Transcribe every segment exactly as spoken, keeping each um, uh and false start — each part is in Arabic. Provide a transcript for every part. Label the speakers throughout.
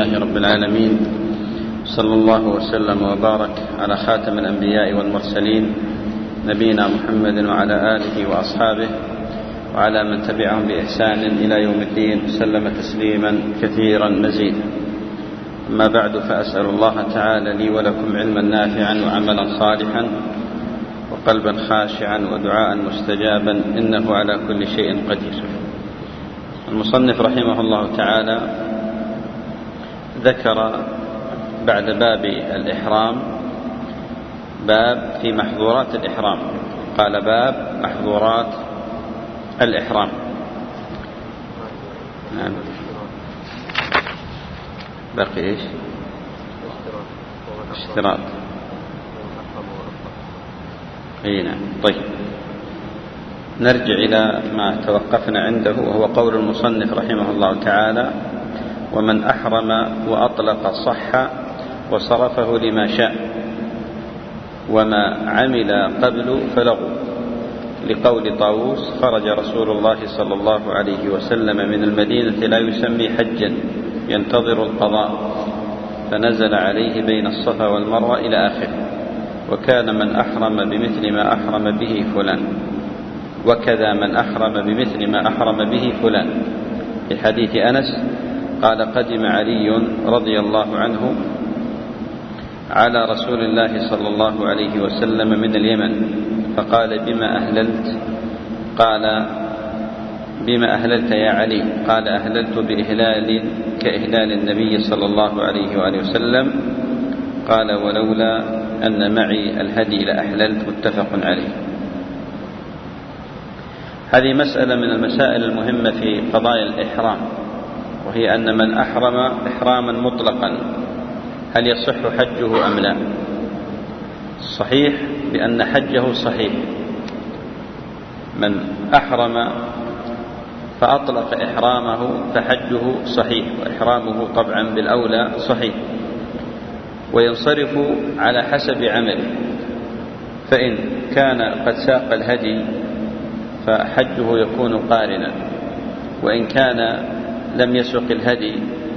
Speaker 1: لله رب العالمين، صلى الله وسلم وبارك على خاتم الأنبياء والمرسلين نبينا محمد وعلى آله وأصحابه وعلى من تبعهم بإحسان إلى يوم الدين، سلم تسليما كثيرا مزيدا. أما بعد، فأسأل الله تعالى لي ولكم علما نافعا وعملا صالحا وقلبا خاشعا ودعاء مستجابا، إنه على كل شيء قدير. المصنف رحمه الله تعالى ذكر بعد باب الإحرام باب في محظورات الإحرام، قال باب محظورات الإحرام. نعم. بقي إيش؟ اشتراط. أي نعم. طيب، نرجع إلى ما توقفنا عنده، وهو قول المصنف رحمه الله تعالى: ومن أحرم وأطلق صح وصرفه لما شاء، وما عمل قبل فلغو، لقول طاووس: خرج رسول الله صلى الله عليه وسلم من المدينة لا يسمي حجا ينتظر القضاء، فنزل عليه بين الصفا والمروة إلى آخره. وكان من أحرم بمثل ما أحرم به فلان، وكذا من أحرم بمثل ما أحرم به فلان. في حديث أنس قال: قدم علي رضي الله عنه على رسول الله صلى الله عليه وسلم من اليمن، فقال: بما أهللت؟ قال: بما أهللت يا علي؟ قال: أهللت بإهلال كإهلال النبي صلى الله عليه وآله وسلم. قال: ولولا أن معي الهدي لأحللت. متفق عليه. هذه مسألة من المسائل المهمة في قضايا الإحرام، وهي أن من أحرم إحراما مطلقا هل يصح حجه أم لا؟ الصحيح بأن حجه صحيح. من أحرم فأطلق إحرامه فحجه صحيح، وإحرامه طبعا بالأولى صحيح، وينصرف على حسب عمله. فإن كان قد ساق الهدي فحجه يكون قارنا، وإن كان لم يسق الهدي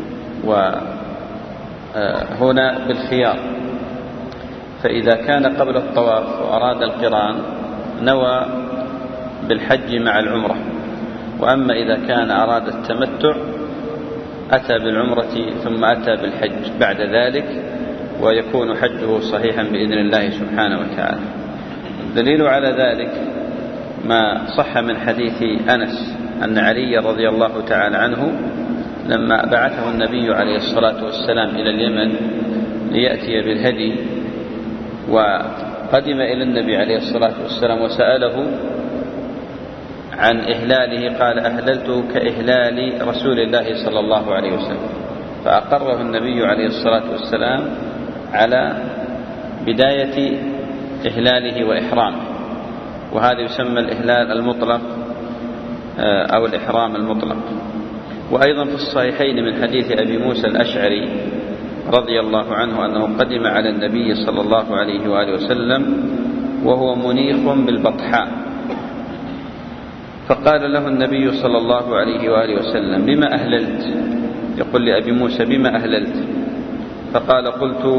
Speaker 1: وهنا بالخيار، فإذا كان قبل الطواف وأراد القران نوى بالحج مع العمرة، وأما إذا كان أراد التمتع أتى بالعمرة ثم أتى بالحج بعد ذلك، ويكون حجه صحيحا بإذن الله سبحانه وتعالى. الدليل على ذلك ما صح من حديث أنس أن علي رضي الله تعالى عنه لما بعثه النبي عليه الصلاة والسلام إلى اليمن ليأتي بالهدي، وقدم إلى النبي عليه الصلاة والسلام وسأله عن إهلاله، قال: أهللت كإهلال رسول الله صلى الله عليه وسلم. فأقره النبي عليه الصلاة والسلام على بداية إهلاله وإحرامه، وهذا يسمى الإهلال المطلق أو الإحرام المطلق. وأيضا في الصحيحين من حديث أبي موسى الأشعري رضي الله عنه أنه قدم على النبي صلى الله عليه وآله وسلم وهو منيخ بالبطحاء، فقال له النبي صلى الله عليه وآله وسلم: بما أهللت؟ يقول لأبي موسى: بما أهللت؟ فقال: قلت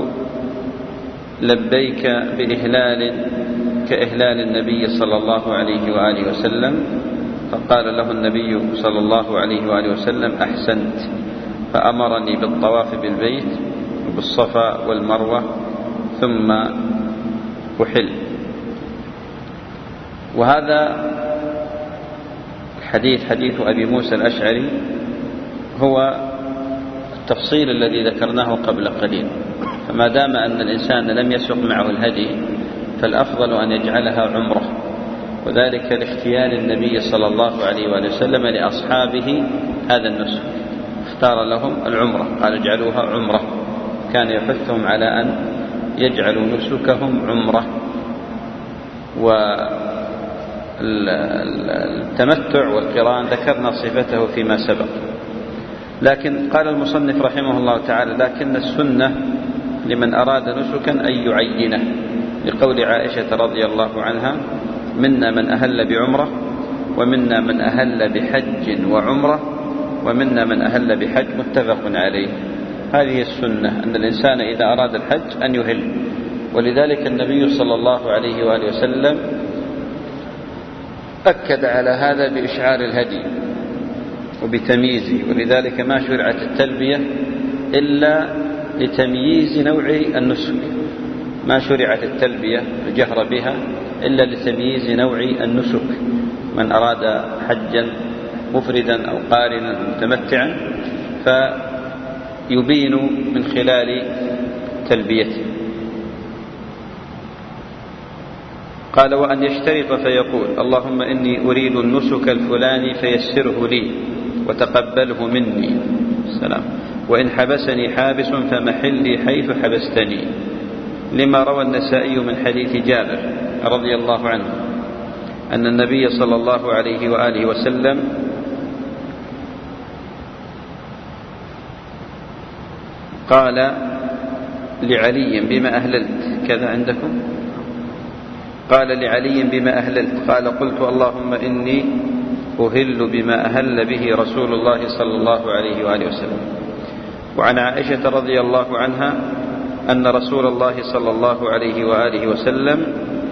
Speaker 1: لبيك بإهلال كإهلال النبي صلى الله عليه وآله وسلم. فقال له النبي صلى الله عليه وآله وسلم: أحسنت. فأمرني بالطواف بالبيت وبالصفا والمروة ثم أحل. وهذا الحديث حديث أبي موسى الأشعري هو التفصيل الذي ذكرناه قبل قليل. فما دام أن الإنسان لم يسق معه الهدي فالأفضل أن يجعلها عمرة، وذلك لاختيار النبي صلى الله عليه وآله وسلم لأصحابه هذا النسك، اختار لهم العمرة، قال: اجعلوها عمرة. كان يحثهم على أن يجعلوا نسكهم عمرة. والتمتع والقران ذكرنا صفته فيما سبق، لكن قال المصنف رحمه الله تعالى: لكن السنة لمن أراد نسكا أن يعينه، لقول عائشة رضي الله عنها: منا من أهل بعمرة، ومنا من أهل بحج وعمرة، ومنا من أهل بحج. متفق عليه. هذه السنة، أن الإنسان إذا أراد الحج أن يهل. ولذلك النبي صلى الله عليه وآله وسلم أكد على هذا بإشعار الهدي وبتمييزه. ولذلك ما شرعت التلبية إلا لتمييز نوع النسك، ما شرعت التلبية الجهر بها إلا لتمييز نوع النسك. من أراد حجا مفردا أو قارنا متمتعا فيبين من خلال تلبيته. قال: وأن يشترط فيقول: اللهم إني أريد النسك الفلاني فيسره لي وتقبله مني. السلام. وإن حبسني حابس فمحلي حيث حبستني، لما روى النسائي من حديث جابر رضي الله عنه أن النبي صلى الله عليه وآله وسلم قال لعلي: بما أهللت؟ كذا عندكم؟ قال لعلي: بما أهللت؟ قال: قلت: اللهم إني أهل بما أهل به رسول الله صلى الله عليه وآله وسلم. وعن عائشة رضي الله عنها أن رسول الله صلى الله عليه وآله وسلم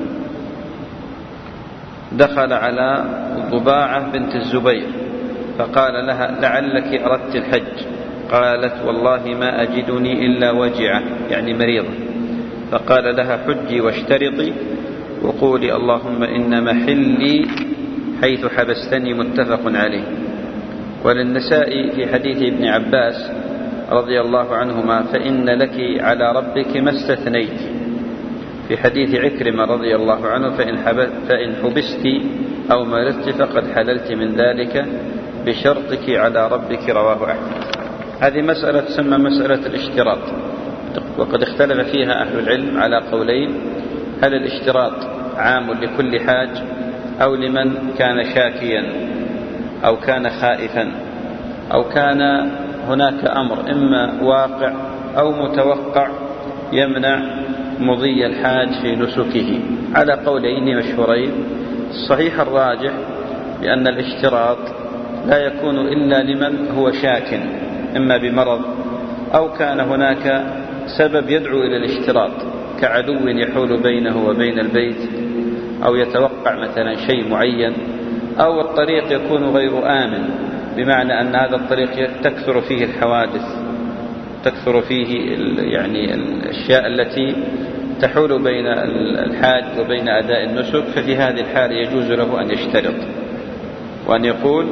Speaker 1: دخل على ضباعة بنت الزبير فقال لها: لعلك أردت الحج؟ قالت: والله ما أجدني إلا وجعة، يعني مريضة. فقال لها: حجي واشترطي وقولي اللهم إن محلي حيث حبستني. متفق عليه. وللنسائي في حديث ابن عباس رضي الله عنهما: فإن لك على ربك ما استثنيت. في حديث عكرمة رضي الله عنه: فإن حبست أو مرضت فقد حللت من ذلك بشرطك على ربك. رواه أحمد. هذه مسألة تسمى مسألة الاشتراط، وقد اختلف فيها أهل العلم على قولين: هل الاشتراط عام لكل حاج أو لمن كان شاكيا أو كان خائفا أو كان هناك أمر إما واقع أو متوقع يمنع مضي الحاج في نسكه. على قولين مشهورين. الصحيح الراجح بأن الاشتراط لا يكون إلا لمن هو شاك، إما بمرض أو كان هناك سبب يدعو إلى الاشتراط كعدو يحول بينه وبين البيت، أو يتوقع مثلا شيء معين، أو الطريق يكون غير آمن، بمعنى أن هذا الطريق تكثر فيه الحوادث، تكثر فيه يعني الأشياء التي تحول بين الحاج وبين أداء النسك. ففي هذه الحالة يجوز له أن يشترط وأن يقول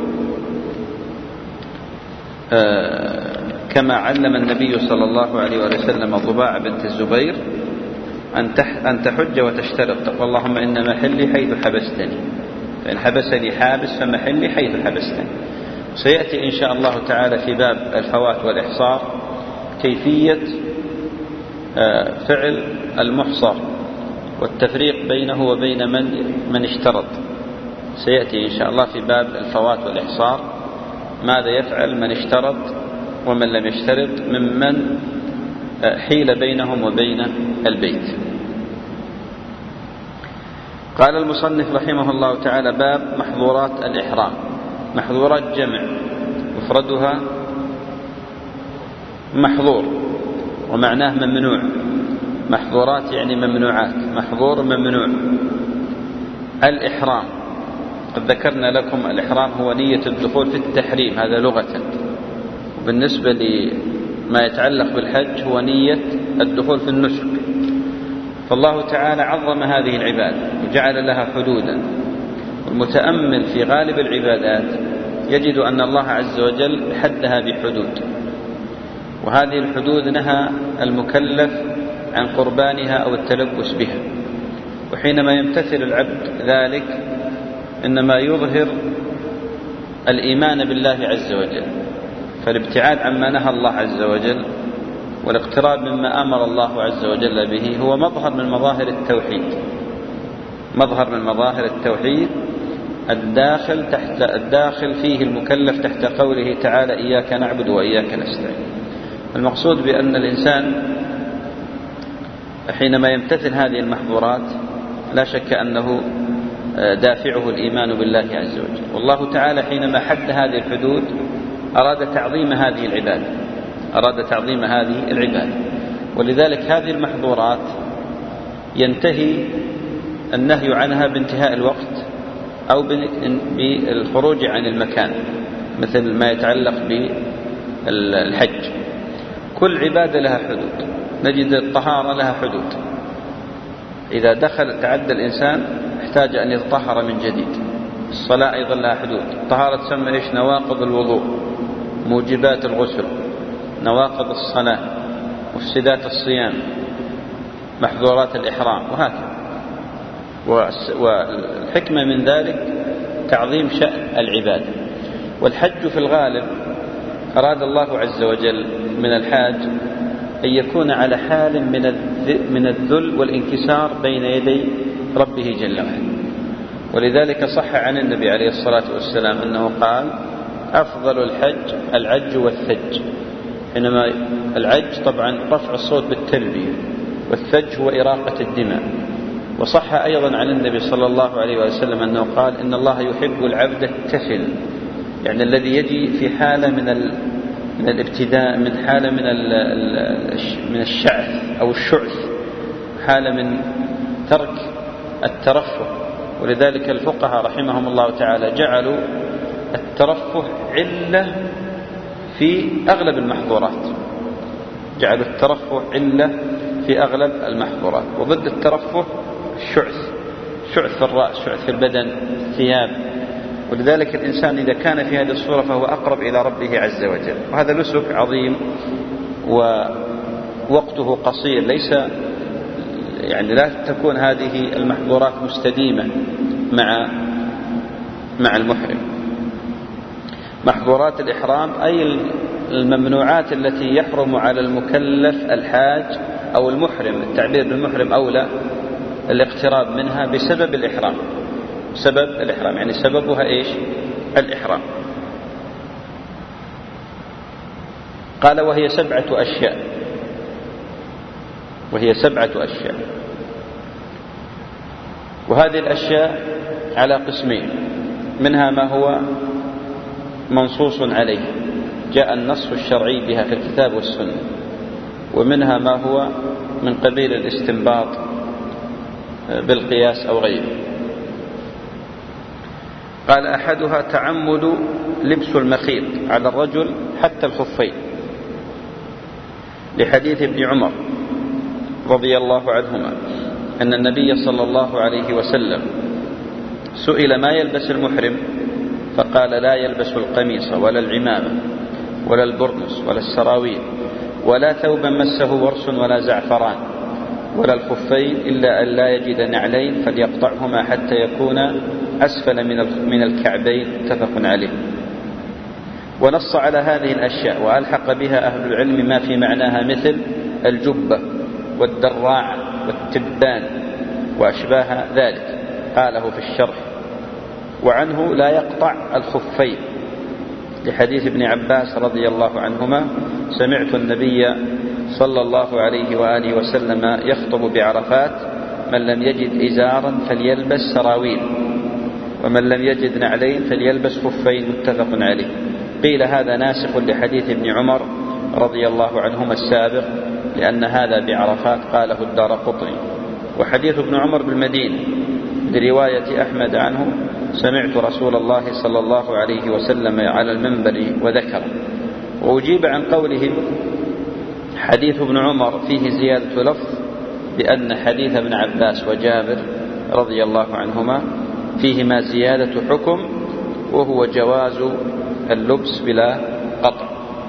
Speaker 1: آه كما علم النبي صلى الله عليه وسلم ضباع بنت الزبير أن تحج وتشترط: تقول اللهم إن محلي حيث حبستني، فإن حبسني حابس فمحلي حيث حبستني. سيأتي إن شاء الله تعالى في باب الفوات والإحصار كيفية فعل المحصر والتفريق بينه وبين من من اشترط. سيأتي إن شاء الله في باب الفوات والإحصار ماذا يفعل من اشترط ومن لم يشترط ممن حيل بينهم وبين البيت. قال المصنف رحمه الله تعالى: باب محظورات الإحرام. محظورات جمع، مفردها محظور ومعناه ممنوع. محظورات يعني ممنوعات، محظور ممنوع. الإحرام قد ذكرنا لكم الإحرام هو نية الدخول في التحريم، هذا لغة. وبالنسبة لما يتعلق بالحج هو نية الدخول في النسك. فالله تعالى عظم هذه العبادة وجعل لها حدودا. والمتأمل في غالب العبادات يجد أن الله عز وجل حدها بحدود، وهذه الحدود نهى المكلف عن قربانها أو التلبس بها. وحينما يمتثل العبد ذلك إنما يظهر الإيمان بالله عز وجل. فالابتعاد عما نهى الله عز وجل والاقتراب مما أمر الله عز وجل به هو مظهر من مظاهر التوحيد، مظهر من مظاهر التوحيد الداخل تحت الداخل فيه المكلف تحت قوله تعالى: إياك نعبد وإياك نستعين. المقصود بأن الإنسان حينما يمتثل هذه المحظورات لا شك أنه دافعه الإيمان بالله عز وجل. والله تعالى حينما حد هذه الحدود أراد تعظيم هذه العبادة، أراد تعظيم هذه العبادة. ولذلك هذه المحظورات ينتهي النهي عنها بانتهاء الوقت أو بالخروج عن المكان، مثل ما يتعلق بالحج. كل عبادة لها حدود. نجد الطهارة لها حدود، إذا دخل تعدى الإنسان احتاج أن يتطهر من جديد. الصلاة أيضا لها حدود. الطهارة تسمى إيش؟ نواقض الوضوء، موجبات الغسل، نواقض الصلاة، مفسدات الصيام، محظورات الإحرام، وهكذا. والحكمة من ذلك تعظيم شأن العبادة. والحج في الغالب أراد الله عز وجل من الحاج أن يكون على حال من الذل والانكسار بين يدي ربه جل وعلا. ولذلك صح عن النبي عليه الصلاة والسلام أنه قال: أفضل الحج العج والثج. حينما العج طبعا رفع الصوت بالتلبية، والثج هو إراقة الدماء. وصح أيضا عن النبي صلى الله عليه وسلم أنه قال: إن الله يحب العبد التفل، يعني الذي يجي في حالة من من الابتداء، من حالة من من الشعث أو الشعث، حالة من ترك الترفه. ولذلك الفقهاء رحمهم الله تعالى جعلوا الترفه علة في أغلب المحظورات، جعلوا الترفه علة في أغلب المحظورات. وضد الترفه الشعث، شعث في الرأس، شعث في البدن، الثياب. ولذلك الإنسان إذا كان في هذه الصورة فهو أقرب إلى ربه عز وجل. وهذا نسك عظيم ووقته قصير، ليس يعني لا تكون هذه المحظورات مستديمة مع مع المحرم. محظورات الإحرام أي الممنوعات التي يحرم على المكلف الحاج أو المحرم، التعبير بالمحرم أولى، الاقتراب منها بسبب الإحرام. سبب الإحرام يعني سببها إيش؟ الإحرام. قال: وهي سبعة أشياء. وهي سبعة أشياء. وهذه الأشياء على قسمين، منها ما هو منصوص عليه، جاء النص الشرعي بها في الكتاب والسنة، ومنها ما هو من قبيل الاستنباط بالقياس أو غيره. قال: أحدها تعمد لبس المخيط على الرجل حتى الخفين، لحديث ابن عمر رضي الله عنهما أن النبي صلى الله عليه وسلم سئل: ما يلبس المحرم؟ فقال: لا يلبس القميص ولا العمامة ولا البرنس ولا السراويل ولا ثوبا مسه ورس ولا زعفران ولا الخفين إلا أن لا يجد نعلين فليقطعهما حتى يكون أسفل من الكعبين. متفق عليه. ونص على هذه الأشياء وألحق بها أهل العلم ما في معناها، مثل الجبة والدراعة والتبان وأشباه ذلك، قاله في الشرح. وعنه لا يقطع الخفين، لحديث ابن عباس رضي الله عنهما: سمعت النبي صلى الله عليه وآله وسلم يخطب بعرفات: من لم يجد إزارا فليلبس سراويل، ومن لم يجد نعلين فليلبس خفين. متفق عليه. قيل هذا ناسخ لحديث ابن عمر رضي الله عنهما السابق، لأن هذا بعرفات، قاله الدارقطني. وحديث ابن عمر بالمدينة برواية أحمد عنه: سمعت رسول الله صلى الله عليه وسلم على المنبر وذكر. وأجيب عن قولهم حديث ابن عمر فيه زيادة لفظ بأن حديث ابن عباس وجابر رضي الله عنهما فيهما زيادة حكم، وهو جواز اللبس بلا قطع.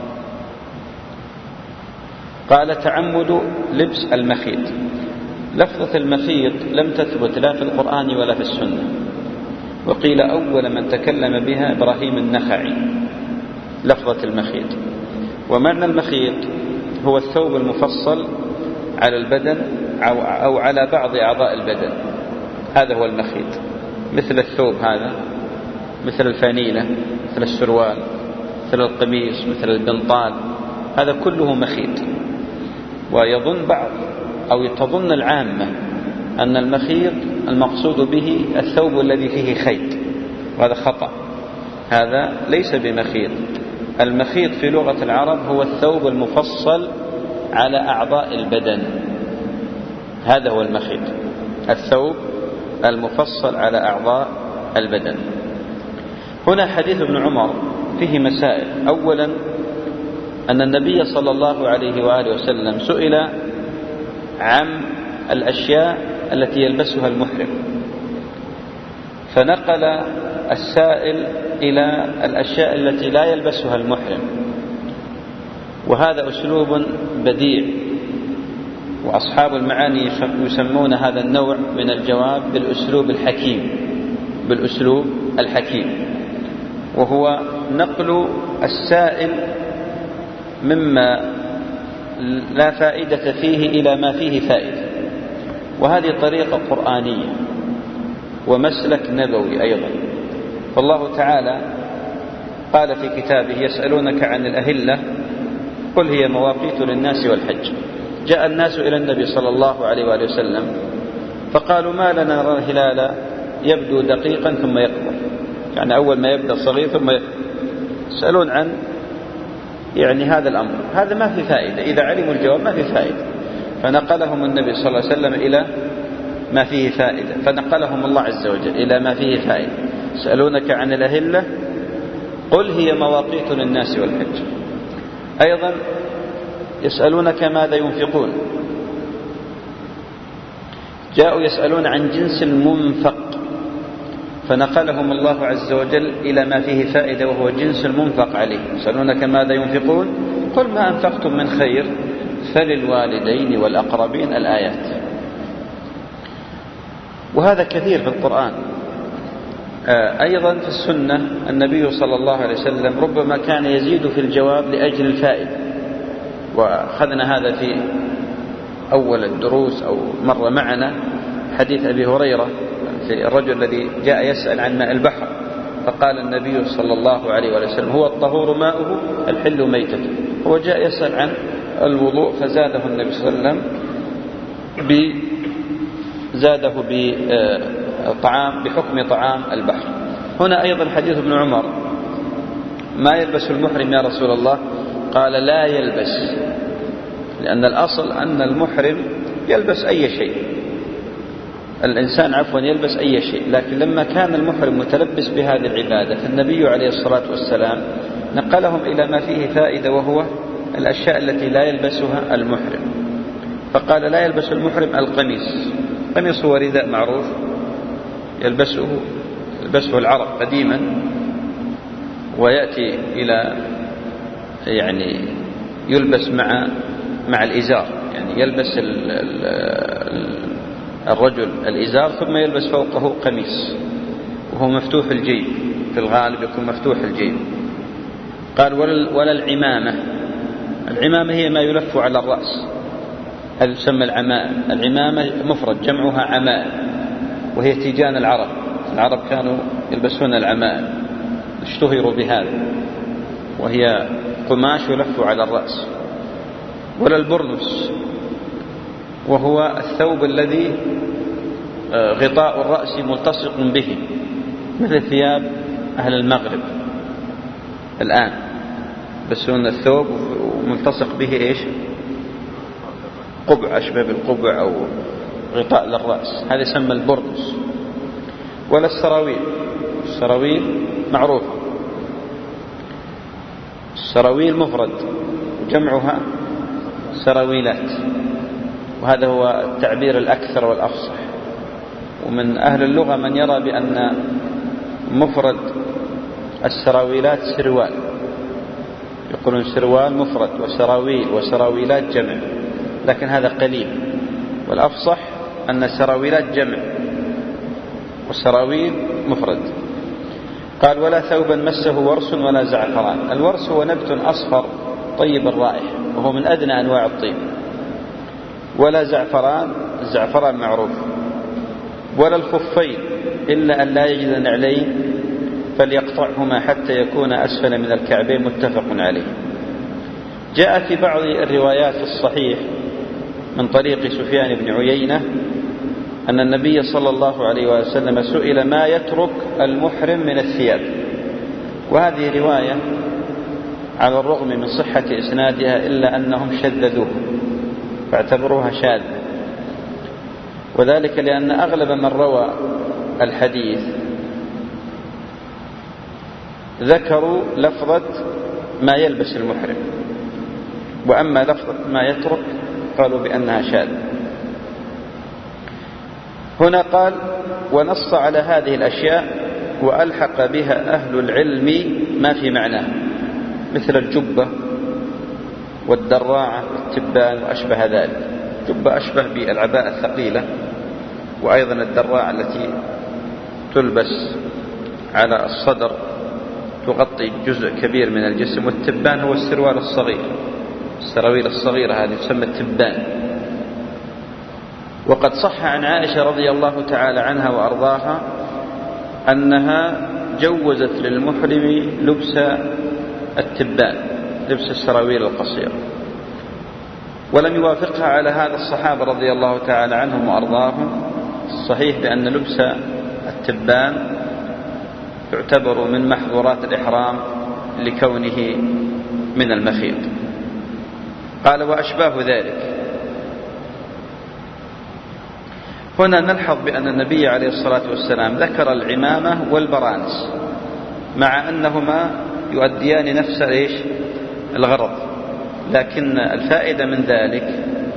Speaker 1: قال: تعمد لبس المخيط. لفظة المخيط لم تثبت لا في القرآن ولا في السنة، وقيل أول من تكلم بها إبراهيم النخعي، لفظة المخيط. ومعنى المخيط هو الثوب المفصل على البدن أو على بعض أعضاء البدن، هذا هو المخيط، مثل الثوب هذا، مثل الفانيلة، مثل السروال، مثل القميص، مثل البنطال، هذا كله مخيط. ويظن بعض أو تظن العامة أن المخيط المقصود به الثوب الذي فيه خيط، وهذا خطأ. هذا ليس بمخيط، المخيط في لغة العرب هو الثوب المفصل على أعضاء البدن، هذا هو المخيط، الثوب المفصل على أعضاء البدن. هنا حديث ابن عمر فيه مسائل. أولا أن النبي صلى الله عليه وآله وسلم سئل عن الأشياء التي يلبسها المحرم، فنقل السائل إلى الأشياء التي لا يلبسها المحرم، وهذا أسلوب بديع، وأصحاب المعاني يسمون هذا النوع من الجواب بالأسلوب الحكيم، بالأسلوب الحكيم، وهو نقل السائل مما لا فائدة فيه إلى ما فيه فائدة، وهذه طريقة قرآنية ومسلك نبوي أيضا. فالله تعالى قال في كتابه: يسألونك عن الأهلة قل هي مواقيت للناس والحج. جاء الناس إلى النبي صلى الله عليه وآله وسلم فقالوا: ما لنا نرى الهلال يبدو دقيقا ثم يكبر، يعني أول ما يبدأ صغير ثم يكبر. يسألون عن يعني هذا الأمر، هذا ما في فائدة، إذا علموا الجواب ما في فائدة. فنقلهم النبي صلى الله عليه وسلم إلى ما فيه فائدة، فنقلهم الله عز وجل إلى ما فيه فائدة. يسألونك عن الأهلة قل هي مواقيت للناس والحج. أيضا يسألونك ماذا ينفقون، جاءوا يسألون عن جنس المنفق، فنقلهم الله عز وجل إلى ما فيه فائدة وهو جنس المنفق عليه. يسألونك ماذا ينفقون قل ما أنفقتم من خير فللوالدين والأقربين، الآيات. وهذا كثير في القرآن. أيضا في السنة النبي صلى الله عليه وسلم ربما كان يزيد في الجواب لأجل الفائدة، وأخذنا هذا في أول الدروس أو مر معنا حديث أبي هريرة في الرجل الذي جاء يسأل عن ماء البحر، فقال النبي صلى الله عليه وسلم: هو الطهور ماؤه الحل ميتته. هو جاء يسأل عن الوضوء فزاده النبي صلى الله عليه وسلم زاده بطعام بحكم طعام البحر. هنا أيضا حديث ابن عمر: ما يلبس المحرم يا رسول الله؟ قال: لا يلبس، لأن الأصل أن المحرم يلبس أي شيء، الإنسان عفوا يلبس أي شيء، لكن لما كان المحرم متلبس بهذه العبادة فالنبي عليه الصلاة والسلام نقلهم إلى ما فيه فائدة، وهو الأشياء التي لا يلبسها المحرم. فقال: لا يلبس المحرم القميص. القميص هو رداء معروف يلبسه يلبسه العرب قديما، ويأتي إلى يعني يلبس مع مع الإزار، يعني يلبس ال ال الرجل الإزار ثم يلبس فوقه قميص وهو مفتوح الجيب، في الغالب يكون مفتوح الجيب. قال: ولا العمامة. العمامة هي ما يلف على الرأس، هل تسمى العمائم. العمامة مفرد جمعها عمائم، وهي تيجان العرب. العرب كانوا يلبسون العمائم، اشتهروا بهذا، وهي قماش يلف على الرأس. ولا البرنس، وهو الثوب الذي غطاء الرأس ملتصق به، مثل ثياب أهل المغرب الآن يلبسون الثوب وملتصق به إيش؟ قبع، أشبه بالقبع أو غطاء للرأس، هذا يسمى البرنس. ولا السراويل. السراويل معروفة، السراويل مفرد جمعها سراويلات، وهذا هو التعبير الأكثر والأفصح. ومن أهل اللغة من يرى بأن مفرد السراويلات سروال، يقولون سروال مفرد وسراويل وسراويلات جمع، لكن هذا قليل، والأفصح أن السراويلات جمع والسراويل مفرد. قال: ولا ثوبا مسه ورس ولا زعفران. الورس هو نبت أصفر طيب الرائحة، وهو من أدنى أنواع الطيب. ولا زعفران، الزعفران معروف. ولا الخفين إلا أن لا يجد نعلين فليقطعهما حتى يكون أسفل من الكعبين، متفق عليه. جاء في بعض الروايات الصحيح من طريق سفيان بن عيينة أن النبي صلى الله عليه وسلم سئل ما يترك المحرم من الثياب، وهذه رواية على الرغم من صحة إسنادها إلا أنهم شذذوه فاعتبروها شاذة، وذلك لأن أغلب من روى الحديث ذكروا لفظة ما يلبس المحرم، وأما لفظة ما يترك قالوا بأنها شاذة. هنا قال ونص على هذه الأشياء وألحق بها أهل العلم ما في معناه، مثل الجبة والدراعة والتبان وأشبه ذلك. جبة أشبه بالعباءة الثقيلة، وأيضا الدراعة التي تلبس على الصدر تغطي جزء كبير من الجسم، والتبان هو السروال الصغير، السراويل الصغيرة هذه تسمى التبان. وقد صح عن عائشة رضي الله تعالى عنها وأرضاها أنها جوزت للمحرم لبس التبان، لبس السراويل القصيرة، ولم يوافقها على هذا الصحابة رضي الله تعالى عنهم وأرضاهم. الصحيح بأن لبس التبان يعتبر من محظورات الإحرام لكونه من المخيط. قال وأشباه ذلك. هنا نلحظ بأن النبي عليه الصلاة والسلام ذكر العمامة والبرانس مع أنهما يؤديان نفس إيش الغرض، لكن الفائدة من ذلك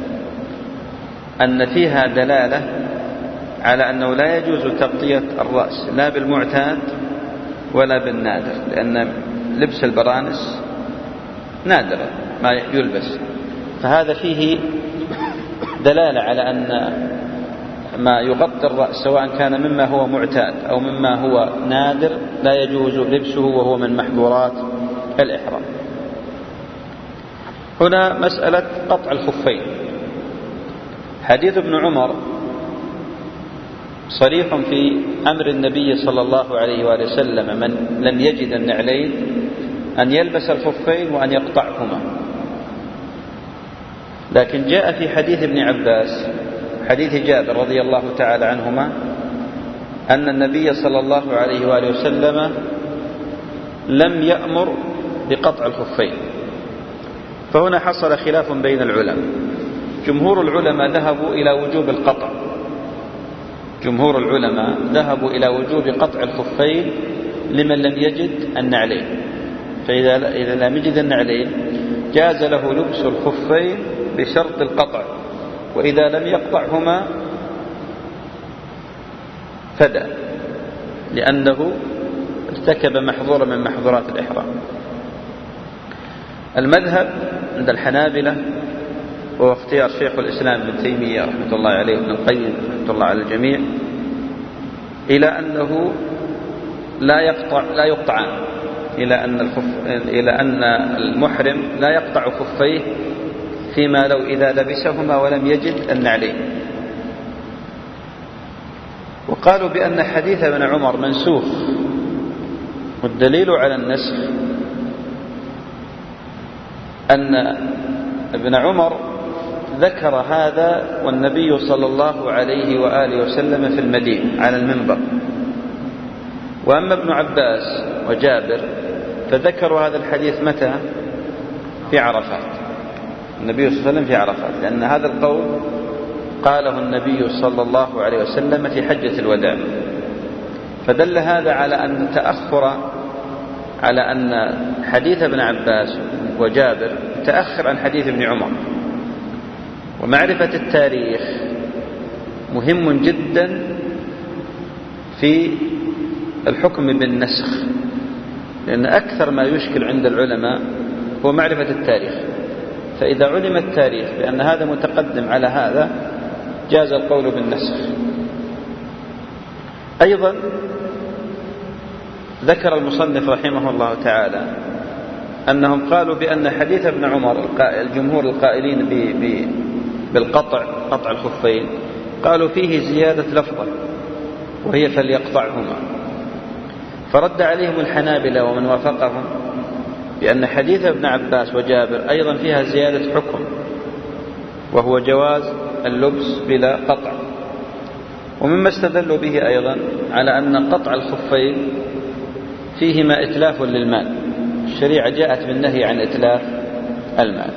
Speaker 1: أن فيها دلالة على أنه لا يجوز تغطية الرأس لا بالمعتاد ولا بالنادر، لأن لبس البرانس نادر ما يلبس، فهذا فيه دلالة على أن ما يغطي الرأس سواء كان مما هو معتاد أو مما هو نادر لا يجوز لبسه وهو من محظورات الإحرام. هنا مسألة قطع الخفين. حديث ابن عمر صريح في أمر النبي صلى الله عليه وآله وسلم من لم يجد النعلين أن يلبس الخفين وأن يقطعهما، لكن جاء في حديث ابن عباس حديث جابر رضي الله تعالى عنهما أن النبي صلى الله عليه وآله وسلم لم يأمر بقطع الخفين، فهنا حصل خلاف بين العلماء. جمهور العلماء ذهبوا إلى وجوب القطع، جمهور العلماء ذهبوا إلى وجوب قطع الخفين لمن لم يجد النعلين، فإذا إذا لم يجد النعلين جاز له لبس الخفين بشرط القطع، وإذا لم يقطعهما فدى، لأنه ارتكب محظورا من محظورات الإحرام. المذهب عند الحنابلة وهو اختيار شيخ الإسلام ابن تيمية رحمة الله عليه وابن القيم رحمة الله على الجميع إلى أنه لا يقطع لا يقطعان، إلى أن الخف إلى أن المحرم لا يقطع خفيه فيما لو إذا لبسهما ولم يجد النعلين. وقالوا بأن حديث ابن عمر منسوخ، والدليل على النسخ أن ابن عمر ذكر هذا والنبي صلى الله عليه وآله وسلم في المدينة على المنبر، وأما ابن عباس وجابر فذكروا هذا الحديث متى؟ في عرفات، النبي صلى الله عليه وسلم في عرفات، لأن هذا القول قاله النبي صلى الله عليه وسلم في حجة الوداع، فدل هذا على أن تأخر على أن حديث ابن عباس وجابر تأخر عن حديث ابن عمر. ومعرفة التاريخ مهم جدا في الحكم بالنسخ، لأن أكثر ما يشكل عند العلماء هو معرفة التاريخ، فإذا علم التاريخ بأن هذا متقدم على هذا جاز القول بالنسخ. أيضا ذكر المصنف رحمه الله تعالى أنهم قالوا بأن حديث ابن عمر الجمهور القائلين بالقطع قطع الخفين قالوا فيه زيادة لفظة وهي فليقطعهما، فرد عليهم الحنابلة ومن وافقهم بأن حديث ابن عباس وجابر أيضا فيها زيادة حكم، وهو جواز اللبس بلا قطع. ومما استدلوا به أيضا على أن قطع الخفين فيهما إتلاف للمال، الشريعة جاءت بالنهي عن إتلاف المال.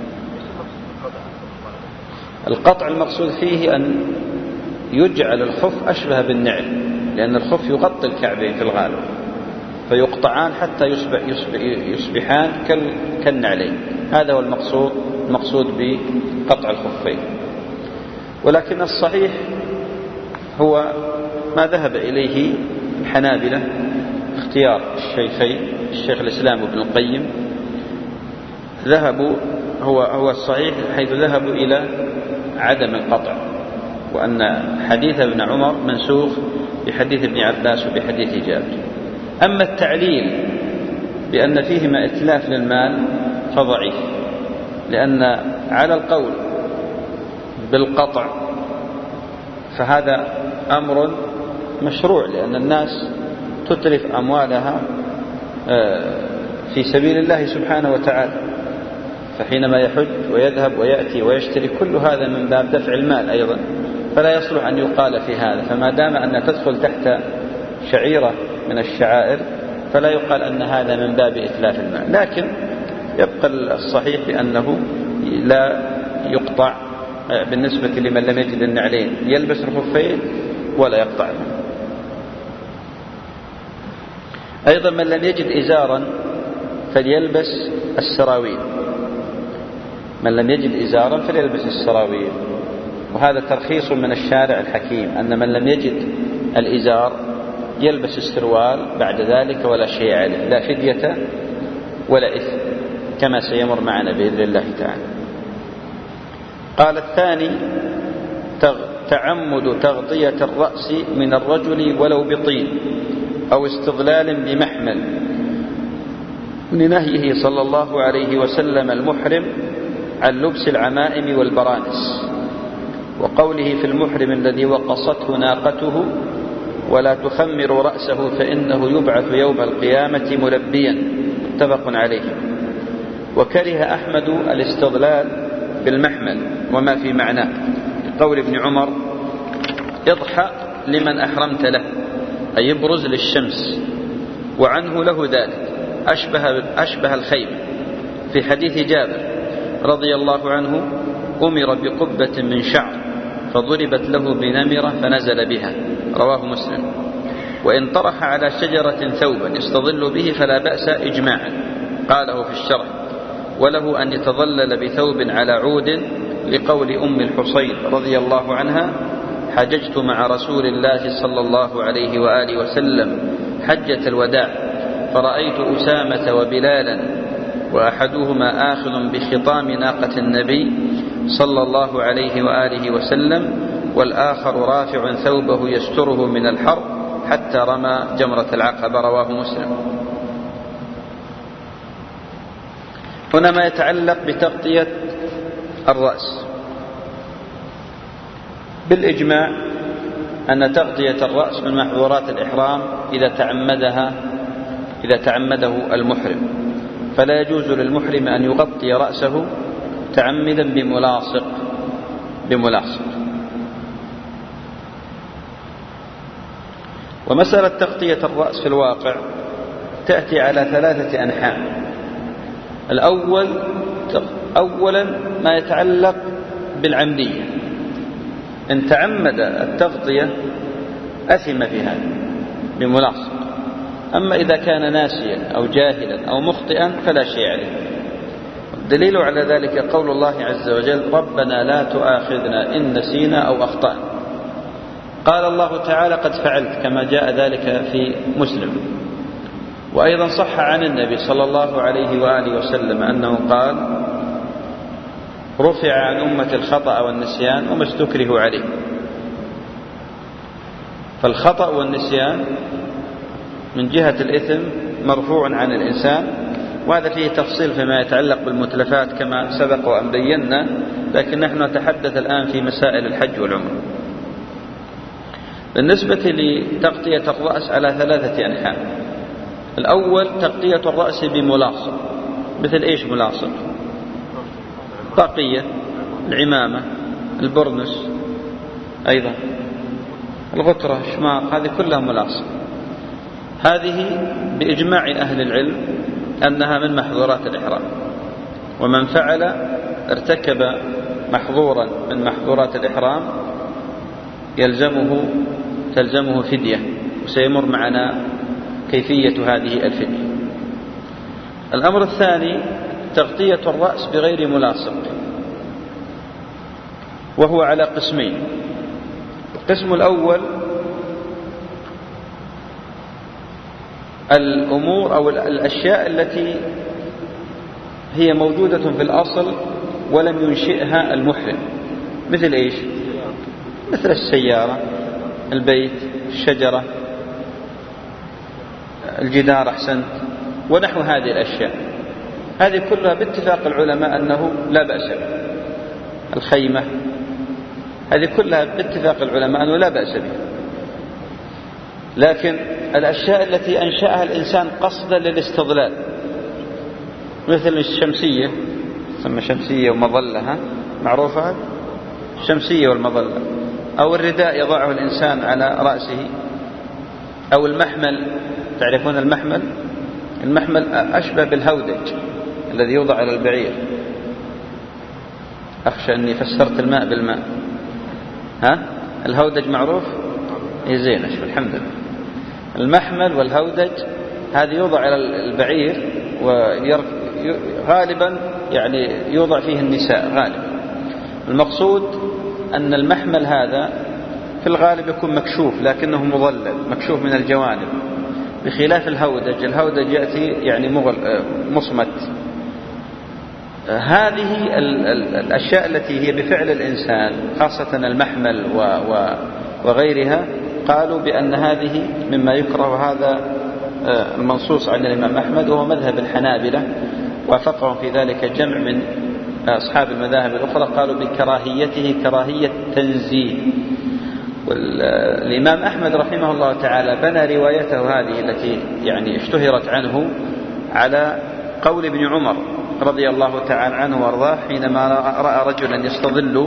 Speaker 1: القطع المقصود فيه أن يجعل الخف أشبه بالنعل، لأن الخف يغطي الكعبين في الغالب، فيقطعان حتى يصبح يصبح يصبحان كالنعلين. هذا هو المقصود المقصود بقطع الخفين. ولكن الصحيح هو ما ذهب إليه الحنابلة، اختيار الشيخين الشيخ الإسلام وابن القيم، ذهبوا هو هو الصحيح حيث ذهبوا إلى عدم القطع، وأن حديث ابن عمر منسوخ بحديث ابن عباس وبحديث جابر. أما التعليل بأن فيهما إتلاف للمال فضعيف، لأن على القول بالقطع فهذا أمر مشروع، لأن الناس تتلف أموالها في سبيل الله سبحانه وتعالى، فحينما يحج ويذهب ويأتي ويشتري كل هذا من باب دفع المال أيضا، فلا يصلح أن يقال في هذا. فما دام أن تدخل تحت شعيرة من الشعائر فلا يقال أن هذا من باب إتلاف المال. لكن يبقى الصحيح بأنه لا يقطع بالنسبة لمن لم يجد النعلين، يلبس الخفين ولا يقطع. أيضا من لم يجد إزارا فليلبس السراويل، من لم يجد إزارا فليلبس السراويل. وهذا ترخيص من الشارع الحكيم، أن من لم يجد الإزار يلبس السروال بعد ذلك ولا شيء عليه، لا فدية ولا إثم، كما سيمر معنا بإذن الله تعالى. قال الثاني تعمد تغطية الرأس من الرجل ولو بطين أو استظلال بمحمل، لنهيه صلى الله عليه وسلم المحرم عن لبس العمائم والبرانس، وقوله في المحرم الذي وقصته ناقته ولا تخمر رأسه فإنه يبعث يوم القيامة ملبيا، متفق عليه. وكره أحمد الاستظلال بالمحمل وما في معناه، قول ابن عمر اضحى لمن أحرمت له، أي يبرز للشمس، وعنه له ذلك أشبه, أشبه الخيمة. في حديث جابر رضي الله عنه أمر بقبة من شعر فضربت له بنمرة فنزل بها، رواه مسلم. وإن طرح على شجرة ثوبا يستظل به فلا بأس إجماعا، قاله في الشرح. وله أن يتظلل بثوب على عود، لقول أم الحصين رضي الله عنها حججت مع رسول الله صلى الله عليه وآله وسلم حجة الوداع فرأيت أسامة وبلالا وأحدهما آخذ بخطام ناقة النبي صلى الله عليه وآله وسلم والآخر رافع ثوبه يستره من الحر حتى رمى جمرة العقبة، رواه مسلم. هنا ما يتعلق بتغطية الرأس. بالإجماع أن تغطية الرأس من محظورات الإحرام إذا تعمدها إذا تعمده المحرم، فلا يجوز للمحرم أن يغطي رأسه تعمدا بملاصق بملاصق. ومسألة تغطية الرأس في الواقع تأتي على ثلاثة أنحاء. الأول أولا ما يتعلق بالعمدية، إن تعمد التغطية أثم في هذا بملاصق. أما إذا كان ناسيا أو جاهلا أو مخطئا فلا شيء عليه. الدليل على ذلك قول الله عز وجل ربنا لا تؤاخذنا إن نسينا أو أخطأنا. قال الله تعالى قد فعلت، كما جاء ذلك في مسلم. وأيضا صح عن النبي صلى الله عليه وآله وسلم أنه قال رفع عن أمة الخطأ والنسيان وما استكره عليه. فالخطأ والنسيان من جهة الإثم مرفوع عن الإنسان، وهذا فيه تفصيل فيما يتعلق بالمتلفات كما سبق وأن بينا، لكن نحن نتحدث الآن في مسائل الحج والعمرة. بالنسبة لتغطية الرأس على ثلاثة أنحاء. الأول تغطية الرأس بملاصق، مثل إيش ملاصق؟ طاقية، العمامة، البرنس، أيضا الغترة، الشماغ، هذه كلها ملاصق. هذه بإجماع أهل العلم أنها من محظورات الإحرام، ومن فعل ارتكب محظورا من محظورات الإحرام يلزمه تلزمه فدية، وسيمر معنا كيفية هذه الفدية. الأمر الثاني تغطية الرأس بغير ملاصق، وهو على قسمين. القسم الأول الأمور أو الأشياء التي هي موجودة في الأصل ولم ينشئها المحرم، مثل إيش؟ مثل السيارة، البيت، الشجرة، الجدار، أحسنت، ونحو هذه الأشياء. هذه كلها باتفاق العلماء أنه لا بأس بها. الخيمة، هذه كلها باتفاق العلماء أنه لا بأس بها. لكن الأشياء التي أنشأها الإنسان قصدا للاستظلال، مثل الشمسية، تسمى شمسية ومظلة، معروفة الشمسية والمظلة، أو الرداء يضعه الإنسان على رأسه، أو المحمل، تعرفون المحمل؟ المحمل أشبه بالهودج الذي يوضع على البعير. أخشى أني فسرت الماء بالماء. ها؟ الهودج معروف؟ إيه زين، أشبه، الحمد لله. المحمل والهودج هذه يوضع على البعير، وغالبا يعني يوضع فيه النساء غالبا. المقصود أن المحمل هذا في الغالب يكون مكشوف، لكنه مظلل، مكشوف من الجوانب، بخلاف الهودج. الهودج يأتي يعني مصمت. هذه الأشياء التي هي بفعل الإنسان، خاصة المحمل وغيرها، قالوا بأن هذه مما يكره. هذا المنصوص عن الإمام أحمد، وهو مذهب الحنابلة، وافقهم في ذلك جمع من أصحاب المذاهب الأخرى، قالوا بكراهيته كراهية تنزيه. والإمام أحمد رحمه الله تعالى بنى روايته هذه التي يعني اشتهرت عنه على قول ابن عمر رضي الله تعالى عنه وارضاه، حينما رأى رجلا يستظل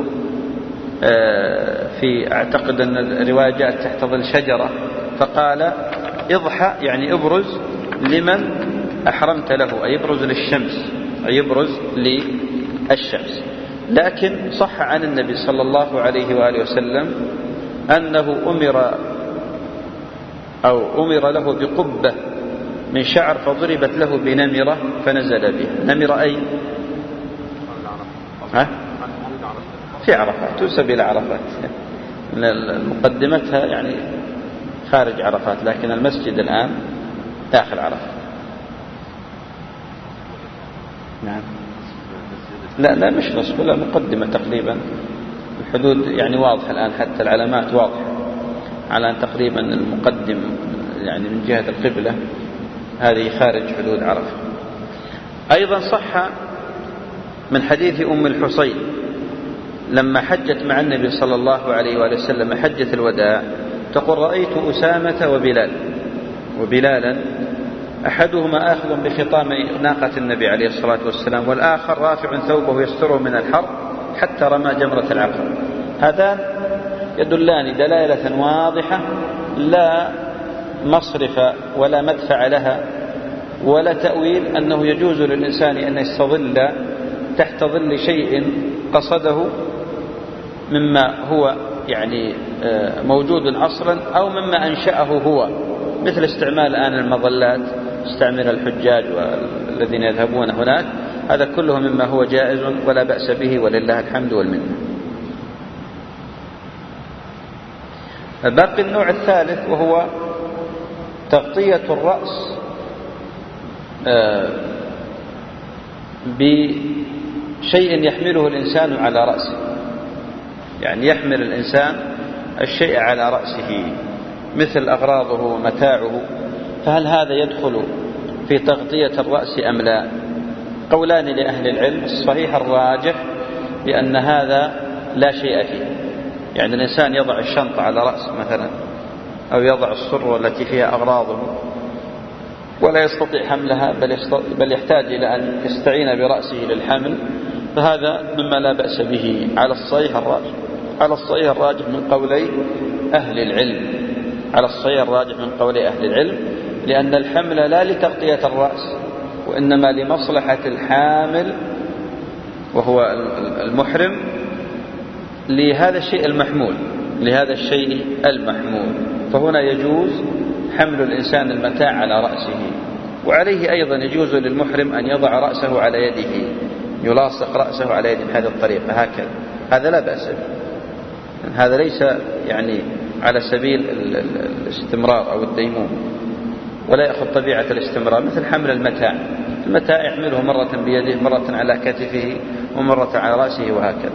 Speaker 1: في، أعتقد أن الرواية جاءت تحت ظل شجرة، فقال اضحى، يعني ابرز لمن أحرمت له، أي ابرز للشمس، أي ابرز للشمس. لكن صح عن النبي صلى الله عليه وآله وسلم أنه أمر أو أمر له بقبة من شعر، فضربت له بنمرة فنزل بها. نمرة أي ها؟ في عرفات، تنسب إلى عرفات، مقدمتها يعني خارج عرفات، لكن المسجد الآن داخل عرفات. نعم. لا لا مش نصف، لا مقدمة تقريبا. الحدود يعني واضحة الآن، حتى العلامات واضحة على أن تقريبا المقدم يعني من جهة القبلة هذه خارج حدود عرفة. أيضا صح من حديث أم الحصين لما حجت مع النبي صلى الله عليه وآله وسلم حجة الوداع، تقول رأيت أسامة وبلال وبلالا أحدهما آخذ بخطام ناقة النبي عليه الصلاة والسلام، والآخر رافع ثوبه يستره من الحر حتى رمى جمرة العقبة. هذان يدلان دلالة واضحة، لا مصرف ولا مدفع لها ولا تأويل، أنه يجوز للإنسان أن يستظل تحت ظل شيء قصده مما هو يعني موجود أصلا، أو مما أنشأه هو، مثل استعمال الآن المظلات، استعمل الحجاج والذين يذهبون هناك، هذا كله مما هو جائز ولا بأس به، ولله الحمد والمنة. باقي النوع الثالث، وهو تغطية الرأس بشيء يحمله الإنسان على رأسه، يعني يحمل الإنسان الشيء على رأسه مثل أغراضه ومتاعه، فهل هذا يدخل في تغطية الرأس أم لا؟ قولان لأهل العلم. الصحيح الراجح بأن هذا لا شيء فيه، يعني الإنسان يضع الشنطة على رأسه مثلا، أو يضع السرة التي فيها أغراضه ولا يستطيع حملها، بل يحتاج إلى أن يستعين برأسه للحمل، فهذا مما لا بأس به على الصحيح الراجح على الصحيح الراجح من قولي أهل العلم على الصحيح الراجح من قولي أهل العلم، لأن الحمل لا لتغطية الرأس، وإنما لمصلحة الحامل وهو المحرم لهذا الشيء المحمول لهذا الشيء المحمول فهنا يجوز حمل الإنسان المتاع على رأسه. وعليه أيضا يجوز للمحرم أن يضع رأسه على يده، يلاصق رأسه على يده بهذه الطريقة هكذا، هذا لا بأس به، هذا ليس يعني على سبيل الاستمرار أو الديموم، ولا يأخذ طبيعة الاستمرار، مثل حمل المتاع، المتاع يحمله مرة بيده، مرة على كتفه، ومرة على رأسه، وهكذا.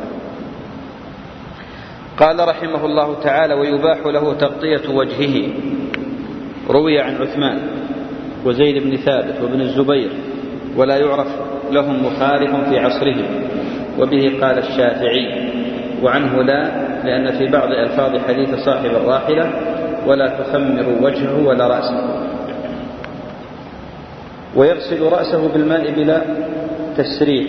Speaker 1: قال رحمه الله تعالى: ويباح له تغطية وجهه. روي عن عثمان وزيد بن ثابت وابن الزبير ولا يعرف لهم مخالف في عصرهم، وبه قال الشافعي، وعنه لا، لأن في بعض ألفاظ حديث صاحب الراحلة: ولا تخمر وجهه ولا رأسه. ويغسل رأسه بالماء بلا تسريح.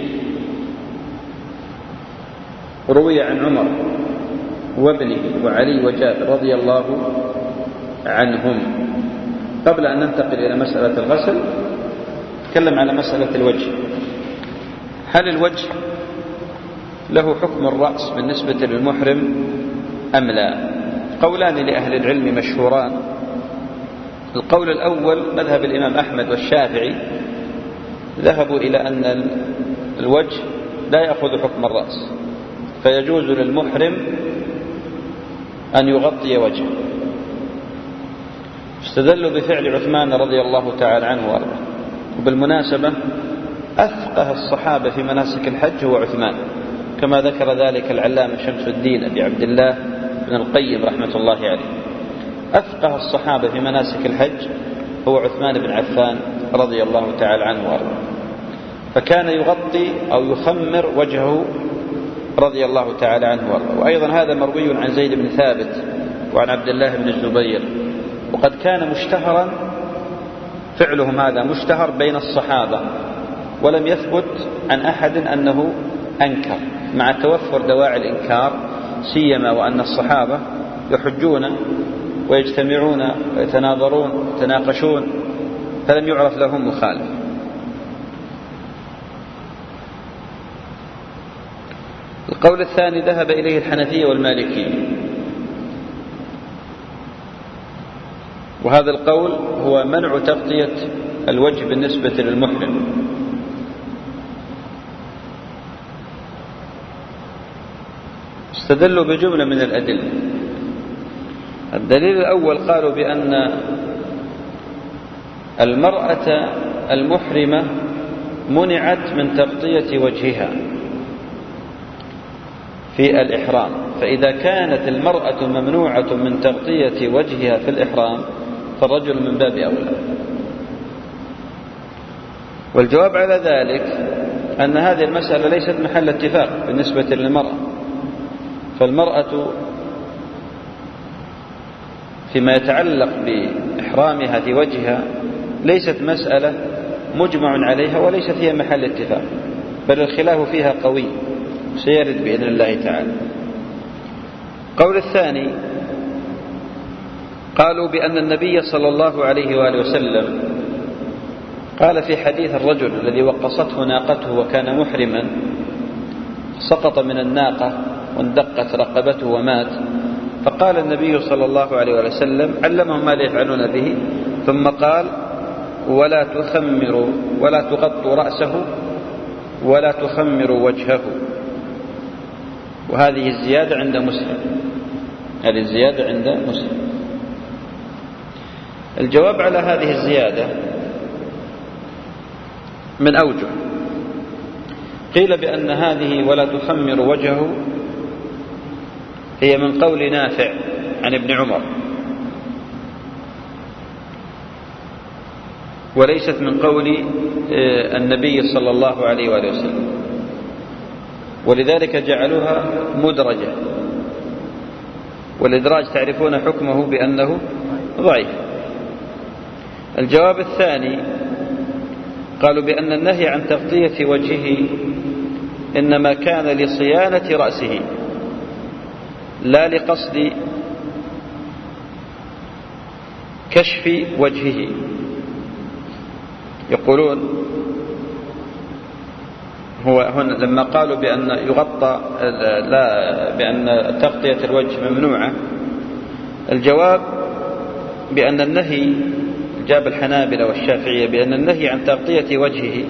Speaker 1: روي عن عمر وابنه وعلي وجابر رضي الله عنهم. قبل أن ننتقل إلى مسألة الغسل نتكلم على مسألة الوجه. هل الوجه له حكم الرأس بالنسبة للمحرم أم لا؟ قولان لأهل العلم مشهوران. القول الأول مذهب الإمام أحمد والشافعي، ذهبوا إلى أن الوجه لا يأخذ حكم الرأس، فيجوز للمحرم أن يغطي وجهه. استدلوا بفعل عثمان رضي الله تعالى عنه وارضاه. وبالمناسبة أفقه الصحابة في مناسك الحج هو عثمان، كما ذكر ذلك العلامة شمس الدين أبي عبد الله بن القيم رحمة الله عليه. أفقه الصحابة في مناسك الحج هو عثمان بن عفان رضي الله تعالى عنه وارضاه، فكان يغطي أو يخمر وجهه رضي الله تعالى عنه وارضاه. وأيضا هذا مروي عن زيد بن ثابت وعن عبد الله بن الزبير، وقد كان مشتهرا فعلهم هذا، مشتهر بين الصحابة، ولم يثبت عن أحد أنه أنكر، مع توفر دواعي الإنكار، سيما وأن الصحابة يحجون ويجتمعون ويتناظرون ويتناقشون، فلم يعرف لهم مخالف. القول الثاني ذهب إليه الحنفية والمالكية، وهذا القول هو منع تغطية الوجه بالنسبة للمحرم. استدلوا بجملة من الأدلة. الدليل الأول قالوا بأن المرأة المحرمة منعت من تغطية وجهها في الإحرام، فإذا كانت المرأة ممنوعة من تغطية وجهها في الإحرام فالرجل من باب أولى. والجواب على ذلك أن هذه المسألة ليست محل اتفاق بالنسبة للمرأة، فالمرأة فيما يتعلق بإحرامها في وجهها ليست مسألة مجمع عليها وليست هي محل اتفاق، بل الخلاف فيها قوي سيرد بإذن الله تعالى. قول الثاني قالوا بأن النبي صلى الله عليه وآله وسلم قال في حديث الرجل الذي وقصته ناقته وكان محرما، سقط من الناقة واندقت رقبته ومات، فقال النبي صلى الله عليه وآله وسلم علمهم ما يفعلون به، ثم قال: ولا تخمروا ولا تغطوا رأسه ولا تخمروا وجهه. وهذه الزيادة عند مسلم، هذه الزيادة عند مسلم. الجواب على هذه الزيادة من أوجه. قيل بأن هذه ولا تخمر وجهه هي من قول نافع عن ابن عمر، وليست من قول النبي صلى الله عليه وآله وسلم، ولذلك جعلوها مدرجة، والإدراج تعرفون حكمه بأنه ضعيف. الجواب الثاني قالوا بأن النهي عن تغطية وجهه إنما كان لصيانة رأسه لا لقصد كشف وجهه. يقولون هو هنا لما قالوا بأن يغطى لا بأن تغطية الوجه ممنوعة، الجواب بأن النهي جاب الحنابلة والشافعية بأن النهي عن تغطية وجهه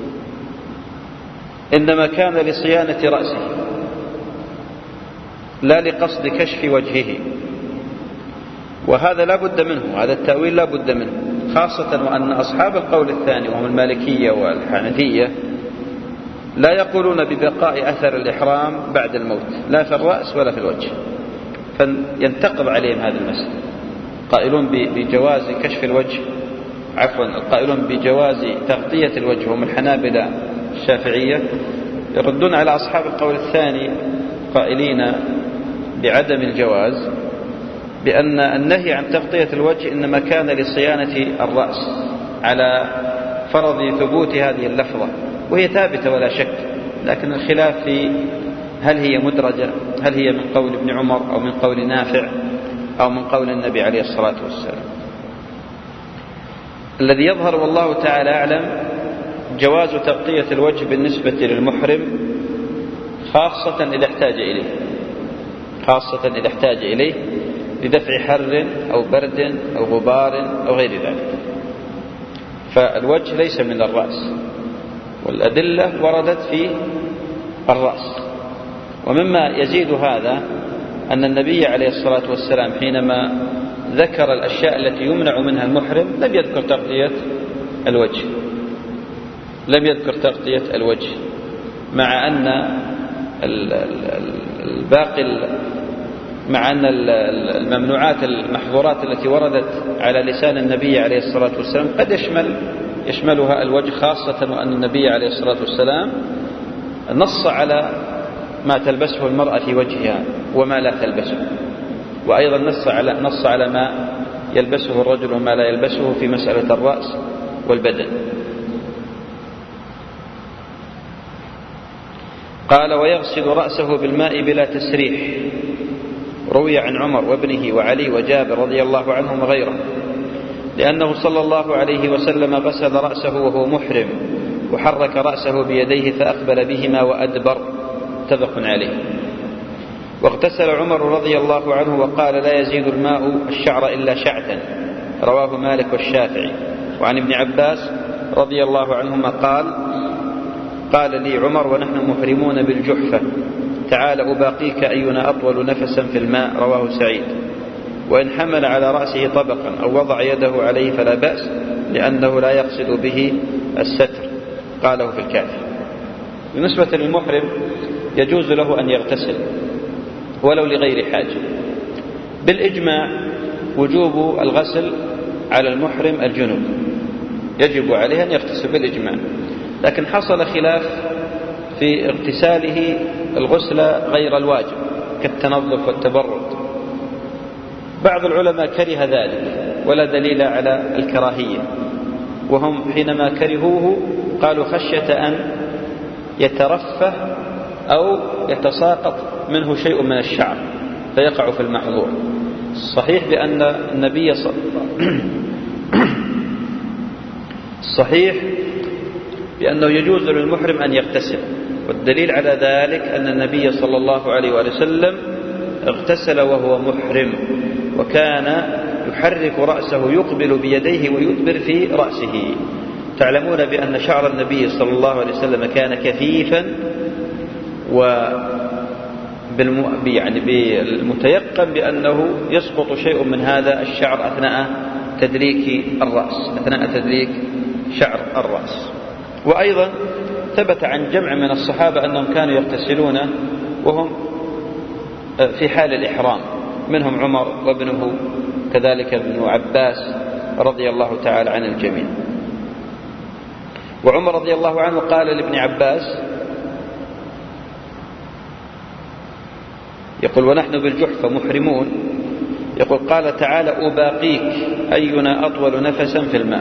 Speaker 1: إنما كان لصيانة رأسه لا لقصد كشف وجهه، وهذا لا بد منه، هذا التأويل لا بد منه، خاصة وأن أصحاب القول الثاني وهم المالكية والحنفية لا يقولون ببقاء أثر الإحرام بعد الموت لا في الرأس ولا في الوجه، فينتقض عليهم هذا المسألة. قائلون بجواز كشف الوجه عفوا القائلون بجواز تغطية الوجه هم الحنابلة الشافعية يردون على أصحاب القول الثاني قائلين بعدم الجواز، بأن النهي عن تغطية الوجه إنما كان لصيانة الرأس على فرض ثبوت هذه اللفظة، وهي ثابتة ولا شك، لكن الخلاف في هل هي مدرجة، هل هي من قول ابن عمر أو من قول نافع أو من قول النبي عليه الصلاة والسلام. الذي يظهر والله تعالى أعلم جواز تغطية الوجه بالنسبة للمحرم، خاصة إذا احتاج إليه، خاصة إذا احتاج إليه لدفع حر أو برد أو غبار أو غير ذلك. فالوجه ليس من الرأس، والأدلة وردت في الرأس. ومما يزيد هذا أن النبي عليه الصلاة والسلام حينما ذكر الأشياء التي يمنع منها المحرم لم يذكر تغطية الوجه، لم يذكر تغطية الوجه، مع أن الباقي مع أن الممنوعات المحظورات التي وردت على لسان النبي عليه الصلاة والسلام قد يشمل يشملها الوجه، خاصة وأن النبي عليه الصلاة والسلام نص على ما تلبسه المرأة في وجهها وما لا تلبسه، وأيضا نص على نص على ما يلبسه الرجل وما لا يلبسه في مسألة الرأس والبدن. قال: ويغسل رأسه بالماء بلا تسريح. روي عن عمر وابنه وعلي وجابر رضي الله عنهم وغيرهم لأنه صلى الله عليه وسلم غسل رأسه وهو محرم، وحرك رأسه بيديه فأقبل بهما وأدبر، متفق عليه. واغتسل عمر رضي الله عنه وقال: لا يزيد الماء الشعر إلا شعثا، رواه مالك والشافعي. وعن ابن عباس رضي الله عنهما قال: قال لي عمر ونحن محرمون بالجحفة: تعال أباقيك أينا أطول نفسا في الماء، رواه سعيد. وإن حمل على رأسه طبقا أو وضع يده عليه فلا بأس، لأنه لا يقصد به الستر، قاله في الكافي. بالنسبة للمحرم يجوز له أن يغتسل ولو لغير حاجة، بالإجماع وجوب الغسل على المحرم الجنوب، يجب عليه أن يغتسل بالإجماع، لكن حصل خلاف في اغتساله الغسل غير الواجب كالتنظف والتبرد. بعض العلماء كره ذلك ولا دليل على الكراهية، وهم حينما كرهوه قالوا خشية أن يترفه أو يتساقط منه شيء من الشعر فيقع في المحظور. الصحيح بأن النبي صلى الصحيح بأنه يجوز للمحرم أن يغتسل، والدليل على ذلك أن النبي صلى الله عليه وآله وسلم اغتسل وهو محرم، وكان يحرك رأسه يقبل بيديه ويدبر في رأسه. تعلمون بأن شعر النبي صلى الله عليه وسلم كان كثيفا، و يعني بالمتيقن بأنه يسقط شيء من هذا الشعر أثناء تدليك الرأس، أثناء تدليك شعر الرأس. وأيضا ثبت عن جمع من الصحابة أنهم كانوا يغتسلون وهم في حال الإحرام، منهم عمر وابنه كذلك ابن عباس رضي الله تعالى عن الجميع. وعمر رضي الله عنه قال لابن عباس يقول: ونحن بالجحفة محرمون، يقول: قال تعالى أباقيك أينا أطول نفسا في الماء.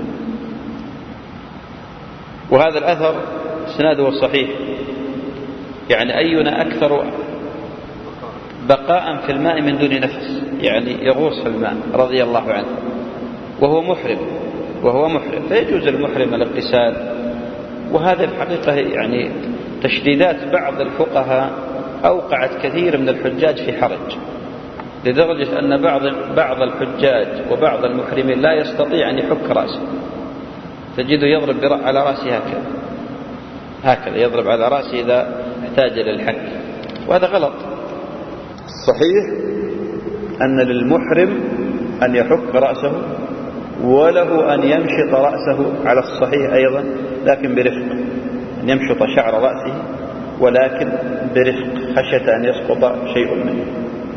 Speaker 1: وهذا الأثر اسناده صحيح، يعني أينا أكثر بقاء في الماء من دون نفس، يعني يغوص في الماء رضي الله عنه وهو محرم وهو محرم فيجوز المحرم الاغتسال وهذه الحقيقة يعني تشديدات بعض الفقهاء أوقعت كثير من الحجاج في حرج، لدرجة أن بعض بعض الحجاج وبعض المحرمين لا يستطيع أن يحك رأسه، تجده يضرب على رأسه هكذا هكذا يضرب على رأسه إذا احتاج للحك، وهذا غلط. الصحيح أن للمحرم أن يحك رأسه وله أن يمشط رأسه على الصحيح أيضا، لكن برفق، أن يمشط شعر رأسه ولكن برفق خشية أن يسقط شيء منه.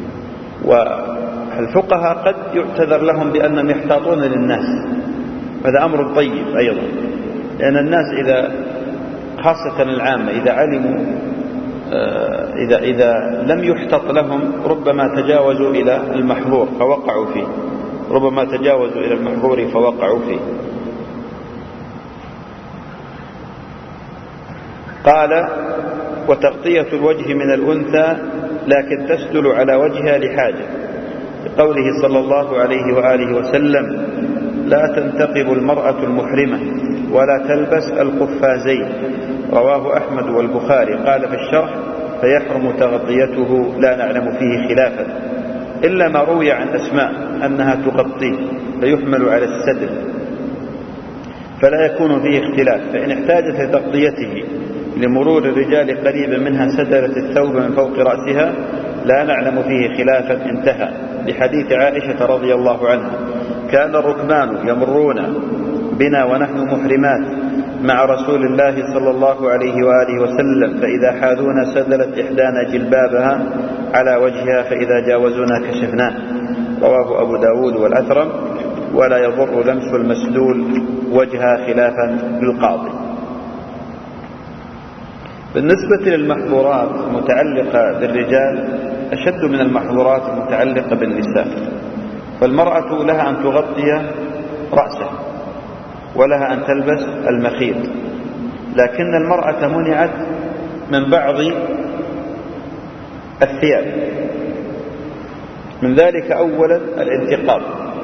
Speaker 1: والفقهاء قد يعتذر لهم بأنهم يحتاطون للناس، هذا أمر طيب أيضا، لأن الناس إذا خاصة العامة إذا علموا إذا, إذا لم يحتط لهم ربما تجاوزوا إلى المحظور فوقعوا فيه ربما تجاوزوا إلى المحظور فوقعوا فيه. قال: وتغطية الوجه من الأنثى لكن تسدل على وجهها لحاجة، لقوله صلى الله عليه وآله وسلم: لا تنتقب المرأة المحرمة ولا تلبس القفازين، رواه أحمد والبخاري. قال في الشرح: فيحرم تغطيته لا نعلم فيه خلافا، إلا ما روي عن أسماء أنها تغطيه فيحمل على السدل فلا يكون فيه اختلاف، فإن احتاجت لتغطيته لمرور الرجال قريبا منها سدلت الثوب من فوق رأسها لا نعلم فيه خلافا. انتهى. لحديث عائشة رضي الله عنها: كان الركبان يمرون بنا ونحن محرمات مع رسول الله صلى الله عليه وآله وسلم، فإذا حاذونا سدلت إحدانا جلبابها على وجهها فإذا جاوزونا كشفناه. رواه أبو داود والأثرم. ولا يضر لمس المسدول وجهها خلافا للقاضي. بالنسبة للمحظورات المتعلقة بالرجال أشد من المحظورات المتعلقة بالنساء، فالمرأة لها أن تغطي رأسها ولها أن تلبس المخيط، لكن المرأة منعت من بعض الثياب، من ذلك أولا الانتقاب،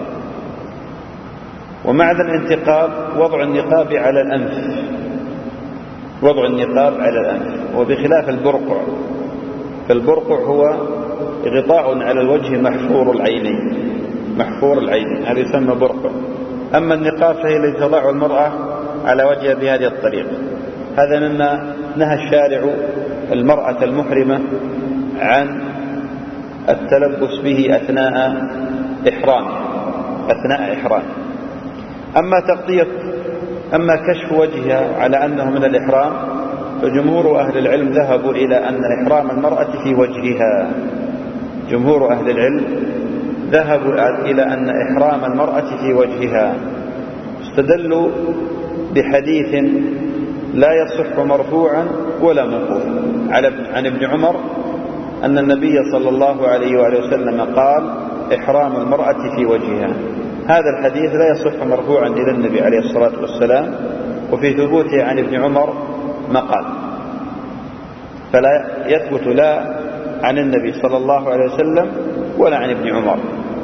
Speaker 1: ومعنى الانتقاب وضع النقاب على الأنف وضع النقاب على الأنف وبخلاف البرقع، فالبرقع هو غطاء على الوجه محفور العينين محفور العينين هذا يسمى برقع. أما النقاب فهي التي تضع المرأة على وجهها بهذه الطريقة. هذا مما نهى الشارع المرأة المحرمة عن التلبس به أثناء إحرام أثناء إحرام. أما تغطية أما كشف وجهها على أنه من الإحرام، فجمهور أهل العلم ذهبوا إلى أن إحرام المرأة في وجهها جمهور أهل العلم ذهبوا إلى أن إحرام المرأة في وجهها، استدلوا بحديث لا يصح مرفوعا ولا موقوفا عن ابن عمر أن النبي صلى الله عليه وآله وسلم قال: إحرام المرأة في وجهها. هذا الحديث لا يصح مرفوعا إلى النبي عليه الصلاة والسلام، وفي ثبوته عن ابن عمر مقال، فلا يثبت لا عن النبي صلى الله عليه وسلم ولا عن ابن عمر.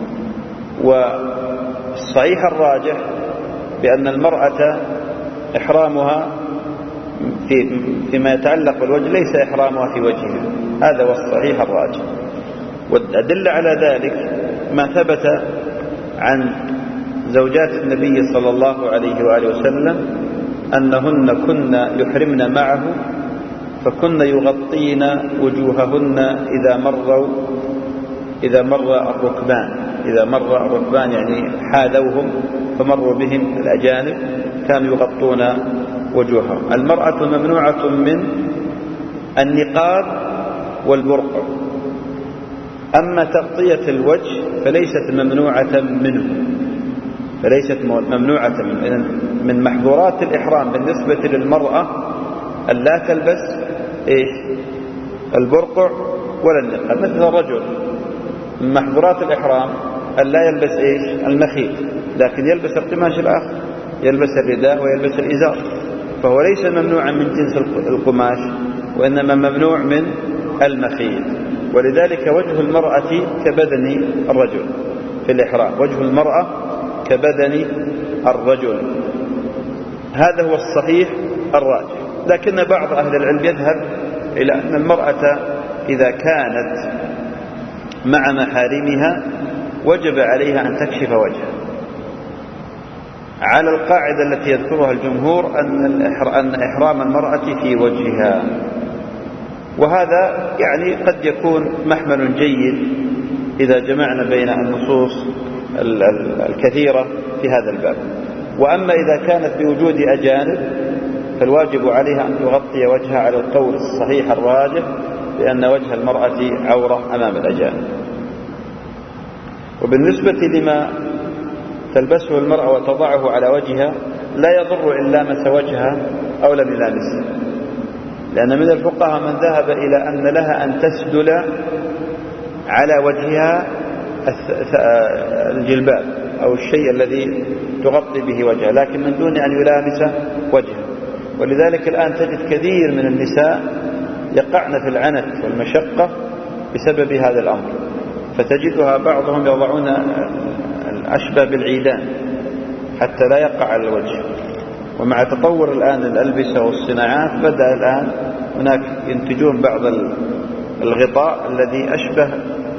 Speaker 1: والصحيح الراجح بأن المرأة إحرامها في فيما يتعلق بالوجه ليس إحرامها في وجهها، هذا هو الصحيح الراجح. والأدلة على ذلك ما ثبت عن زوجات النبي صلى الله عليه وآله وسلم أنهن كن يحرمن معه فكن يغطين وجوههن إذا مروا إذا مر الركبان إذا مر الركبان يعني حاذوهم فمروا بهم الأجانب كانوا يغطون وجوههم. المرأة ممنوعة من النقاب والبرقع. أما تغطية الوجه فليست ممنوعة منه فليست ممنوعة منه من محظورات الإحرام بالنسبة للمرأة أن لا تلبس إيش البرقع ولا النقاب. مثل الرجل من محظورات الإحرام أن لا يلبس إيش المخيط، لكن يلبس القماش الآخر، يلبس الرداء ويلبس الإزار، فهو ليس ممنوعا من جنس القماش وإنما ممنوع من المخيط. ولذلك وجه المرأة كبدن الرجل في الإحرام، وجه المرأة كبدن الرجل. هذا هو الصحيح الراجح. لكن بعض أهل العلم يذهب إلى أن المرأة إذا كانت مع محارمها وجب عليها أن تكشف وجهها، على القاعدة التي يذكرها الجمهور أن إحرام المرأة في وجهها. وهذا يعني قد يكون محمل جيد إذا جمعنا بين النصوص الكثيرة في هذا الباب. وأما إذا كانت بوجود أجانب فالواجب عليها أن تغطي وجهها على القول الصحيح الراجح، لأن وجه المرأة عورة أمام الأجانب. وبالنسبة لما تلبسه المرأة وتضعه على وجهها لا يضر إن لامس وجهها أو لم يلامسه، لأن من الفقهاء من ذهب إلى أن لها أن تسدل على وجهها الجلباب أو الشيء الذي تغطي به وجهها، لكن من دون أن يلامس وجهها. ولذلك الآن تجد كثير من النساء يقعن في العنت والمشقة بسبب هذا الأمر، فتجدها بعضهم يضعون الأشبه بالعيدان حتى لا يقع على الوجه. ومع تطور الآن الألبسة والصناعات بدأ الآن هناك ينتجون بعض الغطاء الذي أشبه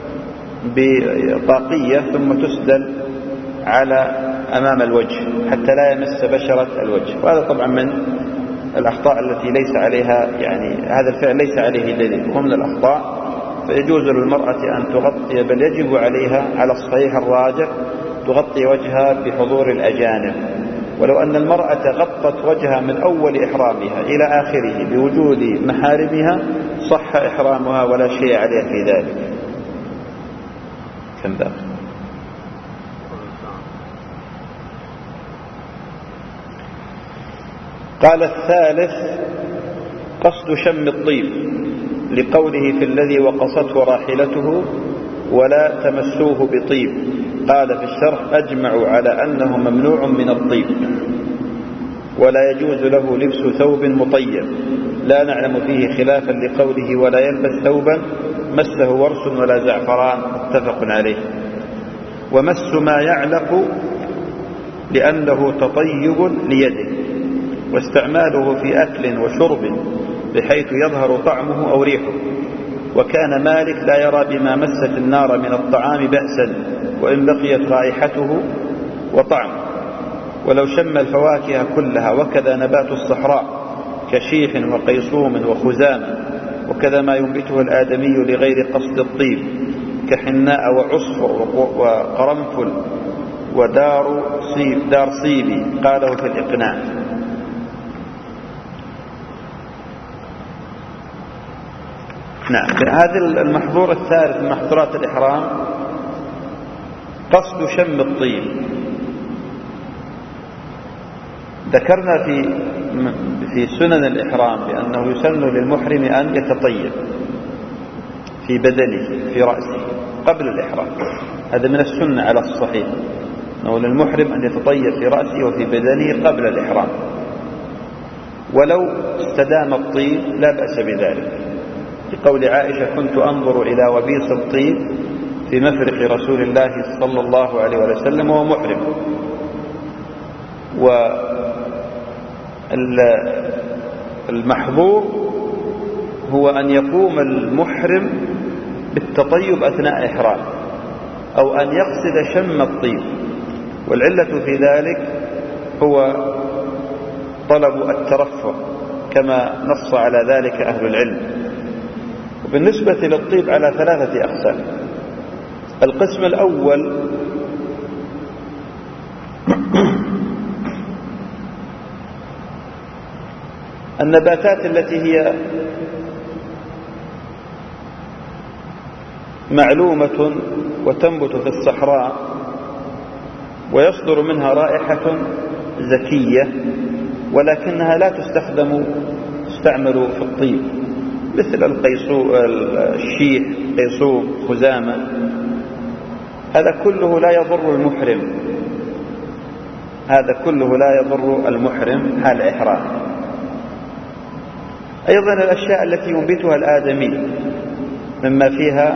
Speaker 1: بطاقية ثم تسدل على أمام الوجه حتى لا يمس بشرة الوجه. وهذا طبعا من الأخطاء التي ليس عليها يعني هذا الفعل ليس عليه دليل، ومن الأخطاء. فيجوز للمرأة أن تغطي، بل يجب عليها على الصحيح الراجح تغطي وجهها بحضور الأجانب. ولو أن المرأة غطت وجهها من أول إحرامها إلى آخره بوجود محارمها صح إحرامها ولا شيء عليها في ذلك. كم ذا؟ قال الثالث قصد شم الطيب، لقوله في الذي وقصته راحلته ولا تمسوه بطيب. قال في الشرح أجمعوا على أنه ممنوع من الطيب ولا يجوز له لبس ثوب مطيب، لا نعلم فيه خلافا لقوله ولا يلبس ثوبا مسه ورس ولا زعفران، متفق عليه. ومس ما يعلق لأنه تطيب ليده، واستعماله في أكل وشرب بحيث يظهر طعمه أو ريحه. وكان مالك لا يرى بما مست النار من الطعام بأسا وإن بقيت رائحته وطعم، ولو شم الفواكه كلها، وكذا نبات الصحراء كشيح وقيصوم وخزامة، وكذا ما ينبته الآدمي لغير قصد الطيب كحناء وعصفر وقرنفل ودار صيب دار صيبي. قاله في الإقناع. نعم. هذا المحظور الثالث من محظورات الإحرام قصد شم الطيب. ذكرنا في في سنن الإحرام بأنه يسن للمحرم أن يتطيب في بدنه في رأسه قبل الإحرام، هذا من السنة على الصحيح، أنه للمحرم أن يتطيب في رأسه وفي بدنه قبل الإحرام، ولو استدام الطيب لا بأس بذلك، لقول عائشة كنت أنظر إلى وبيص الطيب في مفرق رسول الله صلى الله عليه وسلم وهو محرم. والمحظور هو أن يقوم المحرم بالتطيب أثناء إحرام أو أن يقصد شم الطيب، والعلة في ذلك هو طلب الترفه كما نص على ذلك أهل العلم. وبالنسبة للطيب على ثلاثة أقسام. القسم الأول النباتات التي هي معلومة وتنبت في الصحراء ويصدر منها رائحة زكية، ولكنها لا تستخدم تستعمل في الطيب، مثل القيصو الشيح قيصوم خزامة. هذا كله لا يضر المحرم، هذا كله لا يضر المحرم حال إحرام. أيضا الأشياء التي ينبتها الآدمي مما فيها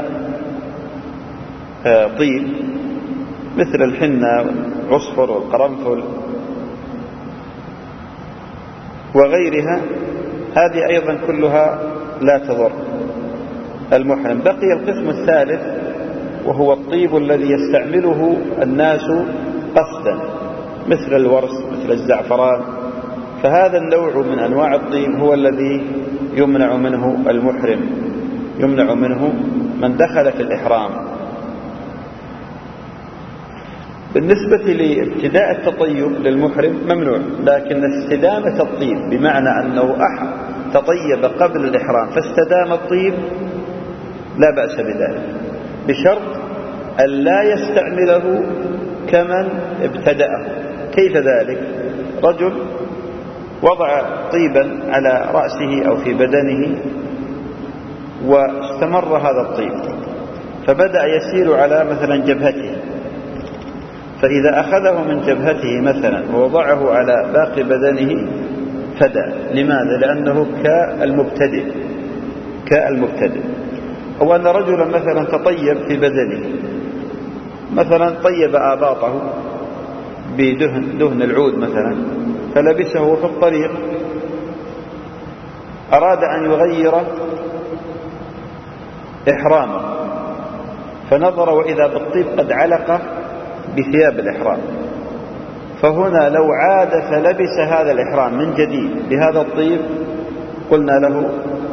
Speaker 1: طيب مثل الحنة والعصفر والقرنفل وغيرها، هذه أيضا كلها لا تضر المحرم. بقي القسم الثالث وهو الطيب الذي يستعمله الناس قصدا مثل الورس مثل الزعفران، فهذا النوع من أنواع الطيب هو الذي يمنع منه المحرم، يمنع منه من دخل في الإحرام. بالنسبة لابتداء التطيب للمحرم ممنوع، لكن استدامة الطيب بمعنى أنه أحد تطيب قبل الإحرام فاستدام الطيب لا بأس بذلك، بشرط أن لا يستعمله كمن ابتدأه. كيف ذلك؟ رجل وضع طيبا على رأسه أو في بدنه واستمر هذا الطيب، فبدأ يسير على مثلا جبهته، فإذا أخذه من جبهته مثلا ووضعه على باقي بدنه فدى. لماذا؟ لأنه كالمبتدئ كالمبتدئ. أو أن رجلا مثلا تطيب في بدنه، مثلا طيب آباطه بدهن دهن العود مثلا، فلبسه في الطريق، أراد أن يغير إحرامه فنظر وإذا بالطيب قد علق بثياب الإحرام، فهنا لو عاد فلبس هذا الإحرام من جديد بهذا الطيب قلنا له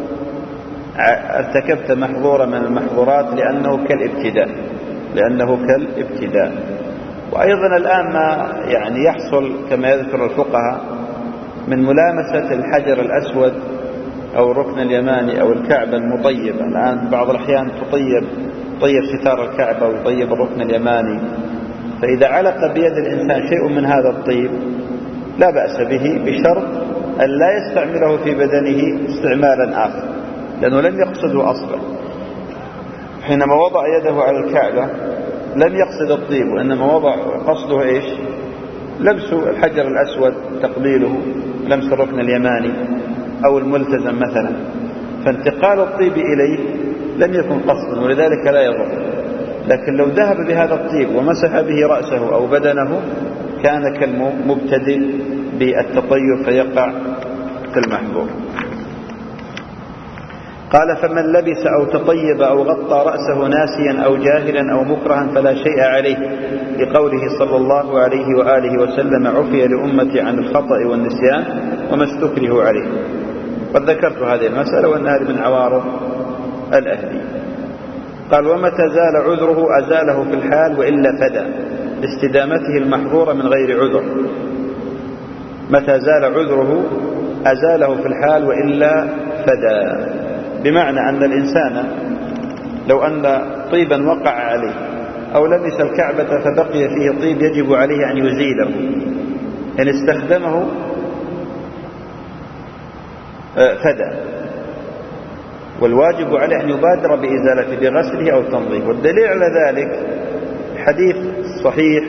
Speaker 1: ارتكبت محظورة من المحظورات لأنه كالابتداء لأنه كالابتداء. وأيضا الآن ما يعني يحصل كما يذكر الفقهاء من ملامسة الحجر الأسود أو الركن اليماني أو الكعبة المطيبة، الآن بعض الأحيان تطيب طيب ستار الكعبة ويطيب الركن اليماني، فإذا علق بيد الإنسان شيء من هذا الطيب لا بأس به، بشرط أن لا يستعمله في بدنه استعمالا آخر، لأنه لم يقصده أصلا. حينما وضع يده على الكعبة لم يقصد الطيب، وإنما وضع قصده إيش؟ لمس الحجر الأسود، تقبيله، لمس الركن اليماني أو الملتزم مثلا، فانتقال الطيب إليه لم يكن قصدا ولذلك لا يضر. لكن لو ذهب بهذا الطيب ومسح به رأسه أو بدنه كان كالمبتدئ بالتطيب فيقع في المحظور. قال: فمن لبس أو تطيب أو غطى رأسه ناسيا أو جاهلا أو مكرها فلا شيء عليه، لقوله صلى الله عليه وآله وسلم: عفي لأمتي عن الخطأ والنسيان وما استكرهوا عليه. قد ذكرت هذه المسألة وأنها من عوارض الأهلي. قال: ومتى زال عذره أزاله في الحال وإلا فدى، لاستدامته المحظورة من غير عذر. متى زال عذره أزاله في الحال وإلا فدى، بمعنى أن الإنسان لو أن طيبا وقع عليه أو لمس الكعبة فبقي فيه طيب يجب عليه أن يزيله، إن استخدمه فدى، والواجب عليه أن يبادر بإزالته بغسله أو تنظيفه. والدليل على ذلك حديث صحيح،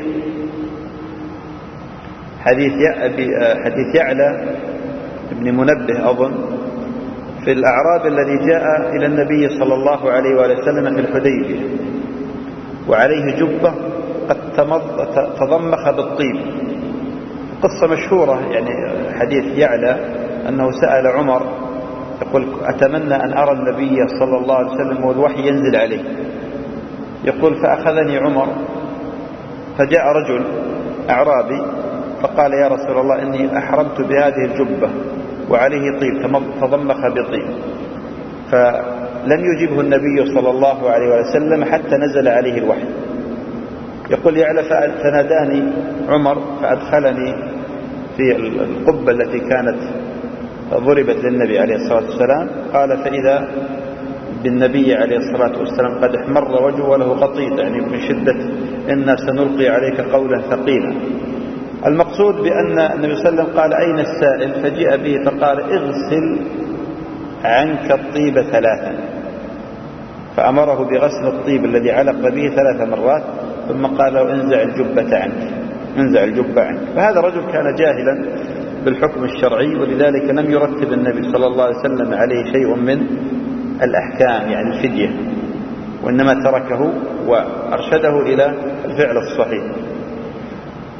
Speaker 1: حديث حديث يعلى ابن منبه أظن، في الأعراب الذي جاء إلى النبي صلى الله عليه وآله وسلم في الحديبية وعليه جبة قد تضمخ بالطيب. قصة مشهورة، يعني حديث يعلى أنه سأل عمر يقول: أتمنى أن أرى النبي صلى الله عليه وسلم والوحي ينزل عليه. يقول: فأخذني عمر فجاء رجل أعرابي فقال: يا رسول الله إني أحرمت بهذه الجبة وعليه طيب تضمخ بطيب، فلم يجبه النبي صلى الله عليه وسلم حتى نزل عليه الوحي. يقول يعلى: فناداني عمر فأدخلني في القبة التي كانت ضربت للنبي عليه الصلاة والسلام. قال: فإذا بالنبي عليه الصلاة والسلام قد احمر وجهه وله غطيط، يعني من شدة إنا سنلقي عليك قولا ثقيلا. المقصود بأن النبي صلى الله عليه وسلم قال: أين السائل؟ فجاء به فقال: اغسل عنك الطيب ثلاثا، فأمره بغسل الطيب الذي علق به ثلاث مرات، ثم قال له: انزع الجبة عنك، انزع الجبة عنك. فهذا رجل كان جاهلا بالحكم الشرعي، ولذلك لم يرتب النبي صلى الله عليه وسلم عليه شيء من الأحكام يعني الفدية، وإنما تركه وأرشده إلى الفعل الصحيح.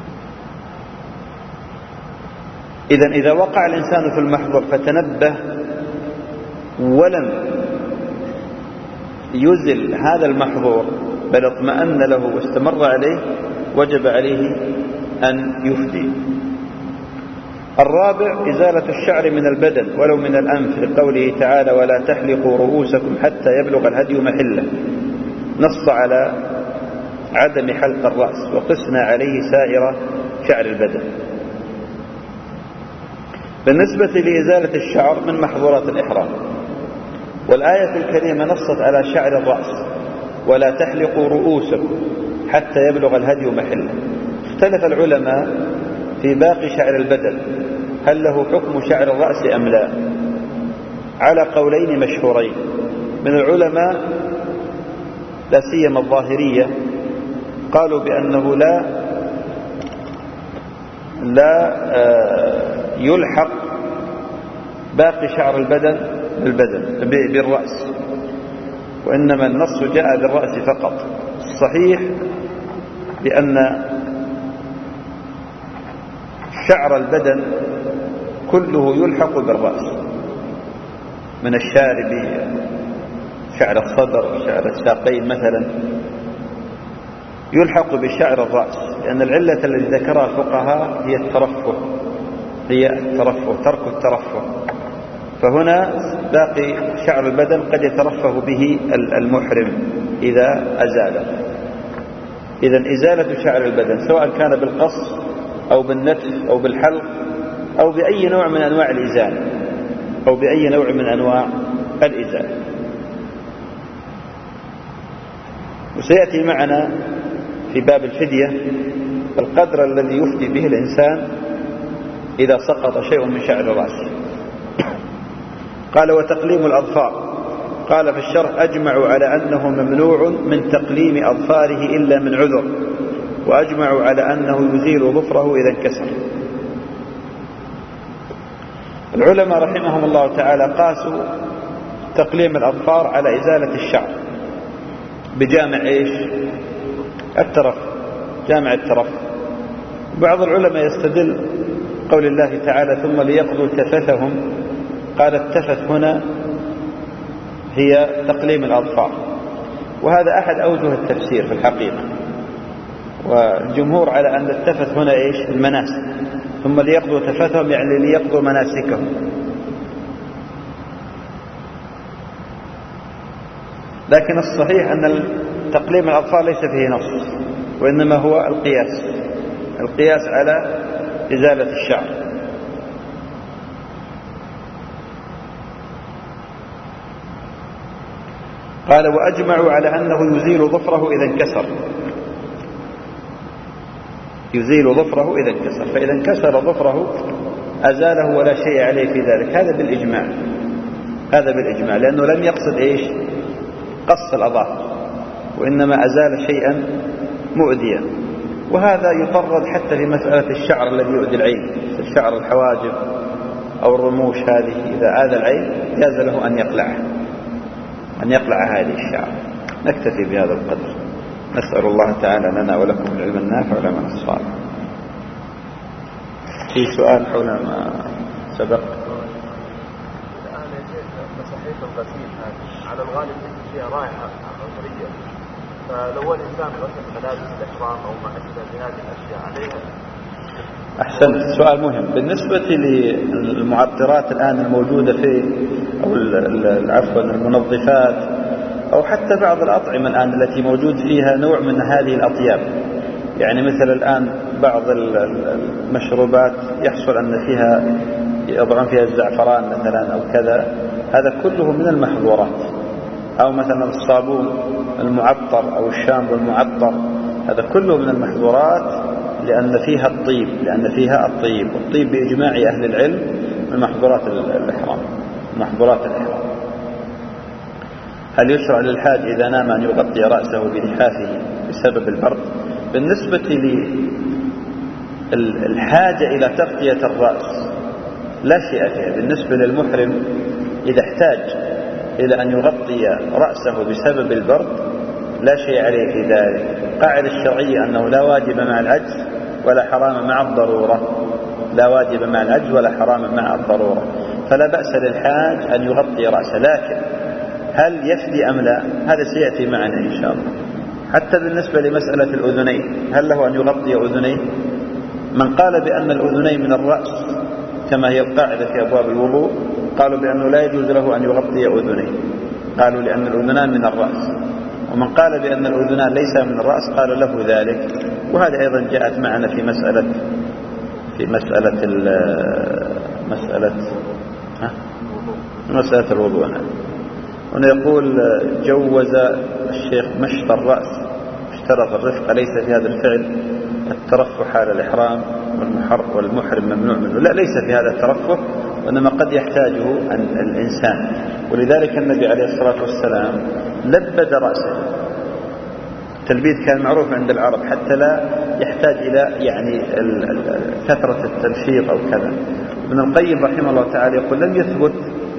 Speaker 1: إذن إذا وقع الإنسان في المحظور فتنبه ولم يزل هذا المحظور بل اطمأن له واستمر عليه وجب عليه أن يفدي. الرابع إزالة الشعر من البدن ولو من الأنف لقوله تعالى ولا تحلقوا رؤوسكم حتى يبلغ الهدي محله، نص على عدم حلق الرأس وقسنا عليه سائر شعر البدن. بالنسبة لإزالة الشعر من محظورات الإحرام، والآية الكريمة نصت على شعر الرأس ولا تحلقوا رؤوسكم حتى يبلغ الهدي محله. اختلف العلماء في باقي شعر البدن هل له حكم شعر الرأس أم لا، على قولين مشهورين من العلماء لا سيما الظاهرية، قالوا بأنه لا لا يلحق باقي شعر البدن بالبدن بالرأس، وإنما النص جاء بالرأس فقط. الصحيح بأن شعر البدن كله يلحق بالرأس، من الشارب، شعر الصدر، شعر الساقين مثلا، يلحق بشعر الرأس، لأن العلة التي ذكرها الفقهاء هي الترفه، هي الترفه ترك الترفه، فهنا باقي شعر البدن قد يترفه به المحرم إذا أزاله. إذن إزالة شعر البدن سواء كان بالقص أو بالنتف أو بالحلق أو بأي نوع من أنواع الإزالة أو بأي نوع من أنواع الإزالة. وسيأتي معنا في باب الفدية القدر الذي يفدي به الإنسان إذا سقط شيء من شعر رأسه. قال وتقليم الأظفار، قال في الشرح أجمعوا على أنه ممنوع من تقليم أظفاره إلا من عذر، وأجمعوا على أنه يزيل ظفره إذا انكسر. العلماء رحمهم الله تعالى قاسوا تقليم الأظفار على إزالة الشعر بجامع إيش؟ الترف، جامع الترف. بعض العلماء يستدل قول الله تعالى ثم ليقضوا تفثهم، قال التفث هنا هي تقليم الأظفار، وهذا أحد أوجه التفسير في الحقيقة، والجمهور على أن التفث هنا إيش؟ المناسك، ثم ليقضوا تفثهم يعني ليقضوا مناسكهم. لكن الصحيح أن تقليم الأظفار ليس فيه نص، وإنما هو القياس، القياس على إزالة الشعر. قال وأجمعوا على أنه يزيل ظفره إذا انكسر، يزيل ظفره إذا انكسر، فإذا انكسر ظفره أزاله ولا شيء عليه في ذلك. هذا بالإجماع، هذا بالإجماع، لأنه لم يقصد إيش؟ قص الأظافر، وإنما أزال شيئا مؤذيا. وهذا يطرد حتى في مسألة الشعر الذي يؤذي العين، الشعر الحواجب أو الرموش، هذه إذا آذى العين جاز له أن يقلعه، أن يقلع هذه الشعر. نكتفي بهذا القدر، نسأل الله تعالى لنا ولكم العلم النافع والعمل الصالح. في سؤال حول ما سبق؟
Speaker 2: الآن يا شيخ مساحيق الغسيل هذه على الغالب فيها رائحة عطرية، فلو الإنسان غسل ملابس الإحرام أو ما أشبه بهذه الأشياء عليها.
Speaker 1: أحسنت، سؤال مهم. بالنسبة للمعطرات الآن الموجودة في أو عفوا المنظفات أو حتى بعض الأطعمة الآن التي موجود فيها نوع من هذه الأطياب، يعني مثل الآن بعض المشروبات يحصل أن فيها يضعون فيها الزعفران مثلا أو كذا، هذا كله من المحظورات. أو مثلا الصابون المعطر أو الشامبو المعطر، هذا كله من المحظورات، لأن فيها الطيب، لأن فيها الطيب، والطيب بإجماع أهل العلم من محظورات الإحرام، محظورات الإحرام. هل يشرع للحاج إذا نام أن يغطي رأسه بلحافه بسبب البرد؟ بالنسبة للحاجة إلى تغطية الرأس لا شيء فيها. بالنسبة للمحرم إذا احتاج إلى أن يغطي رأسه بسبب البرد لا شيء عليه في ذلك. القاعدة الشرعية أنه لا واجب مع العجز ولا حرام مع الضرورة، لا واجب مع العجز ولا حرام مع الضرورة. فلا بأس للحاج أن يغطي رأسه، لكن هل يفدي أم لا هذا سيأتي معنا إن شاء الله. حتى بالنسبة لمسألة الأذنين، هل له أن يغطي أذنيه؟ من قال بأن الأذنين من الرأس كما هي القاعدة في أبواب الوضوء قالوا بأنه لا يجوز له أن يغطي أذنيه، قالوا لأن الأذنان من الرأس. ومن قال بأن الأذنان ليس من الرأس قال له ذلك. وهذا أيضا جاءت معنا في مسألة في مسألة مسألة ها؟ مسألة الوضوء. هنا يقول جوز الشيخ مشط الرأس، اشترط الرفق، ليس في هذا الفعل الترفه حال الإحرام والمحرم ممنوع منه. لا، ليس في هذا الترفه، وإنما قد يحتاجه الإنسان. ولذلك النبي عليه الصلاة والسلام لبد رأسه. التلبيد كان معروف عند العرب حتى لا يحتاج إلى يعني كثرة التنشيط أو كذا. ابن القيم رحمه الله تعالى يقول لم يثبت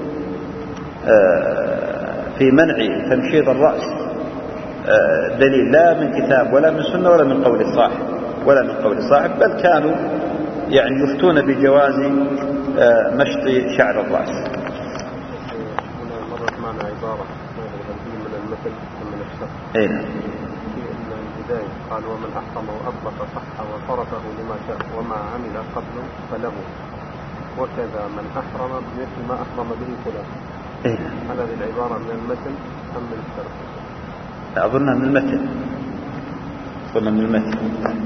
Speaker 1: في منع تنشيط الرأس دليل لا من كتاب ولا من سنة ولا من قول صاحب ولا من قول صاحب، بل كانوا يعني يفتون بجواز مشط شعر الرأس.
Speaker 2: هنا مرت معنا عبارة من المثل من الشرط.
Speaker 1: أي نعم.
Speaker 2: في البداية قال ومن أحرم وأطلق صح وصرفه لما شاء وما عمل قبله فله، وكذا من أحرم مثل ما أحرم به فلان.
Speaker 1: إيه؟
Speaker 2: هل هذه العبارة من المتن أم من الشرط؟
Speaker 1: أظنها من المتن. أظنها من المتن.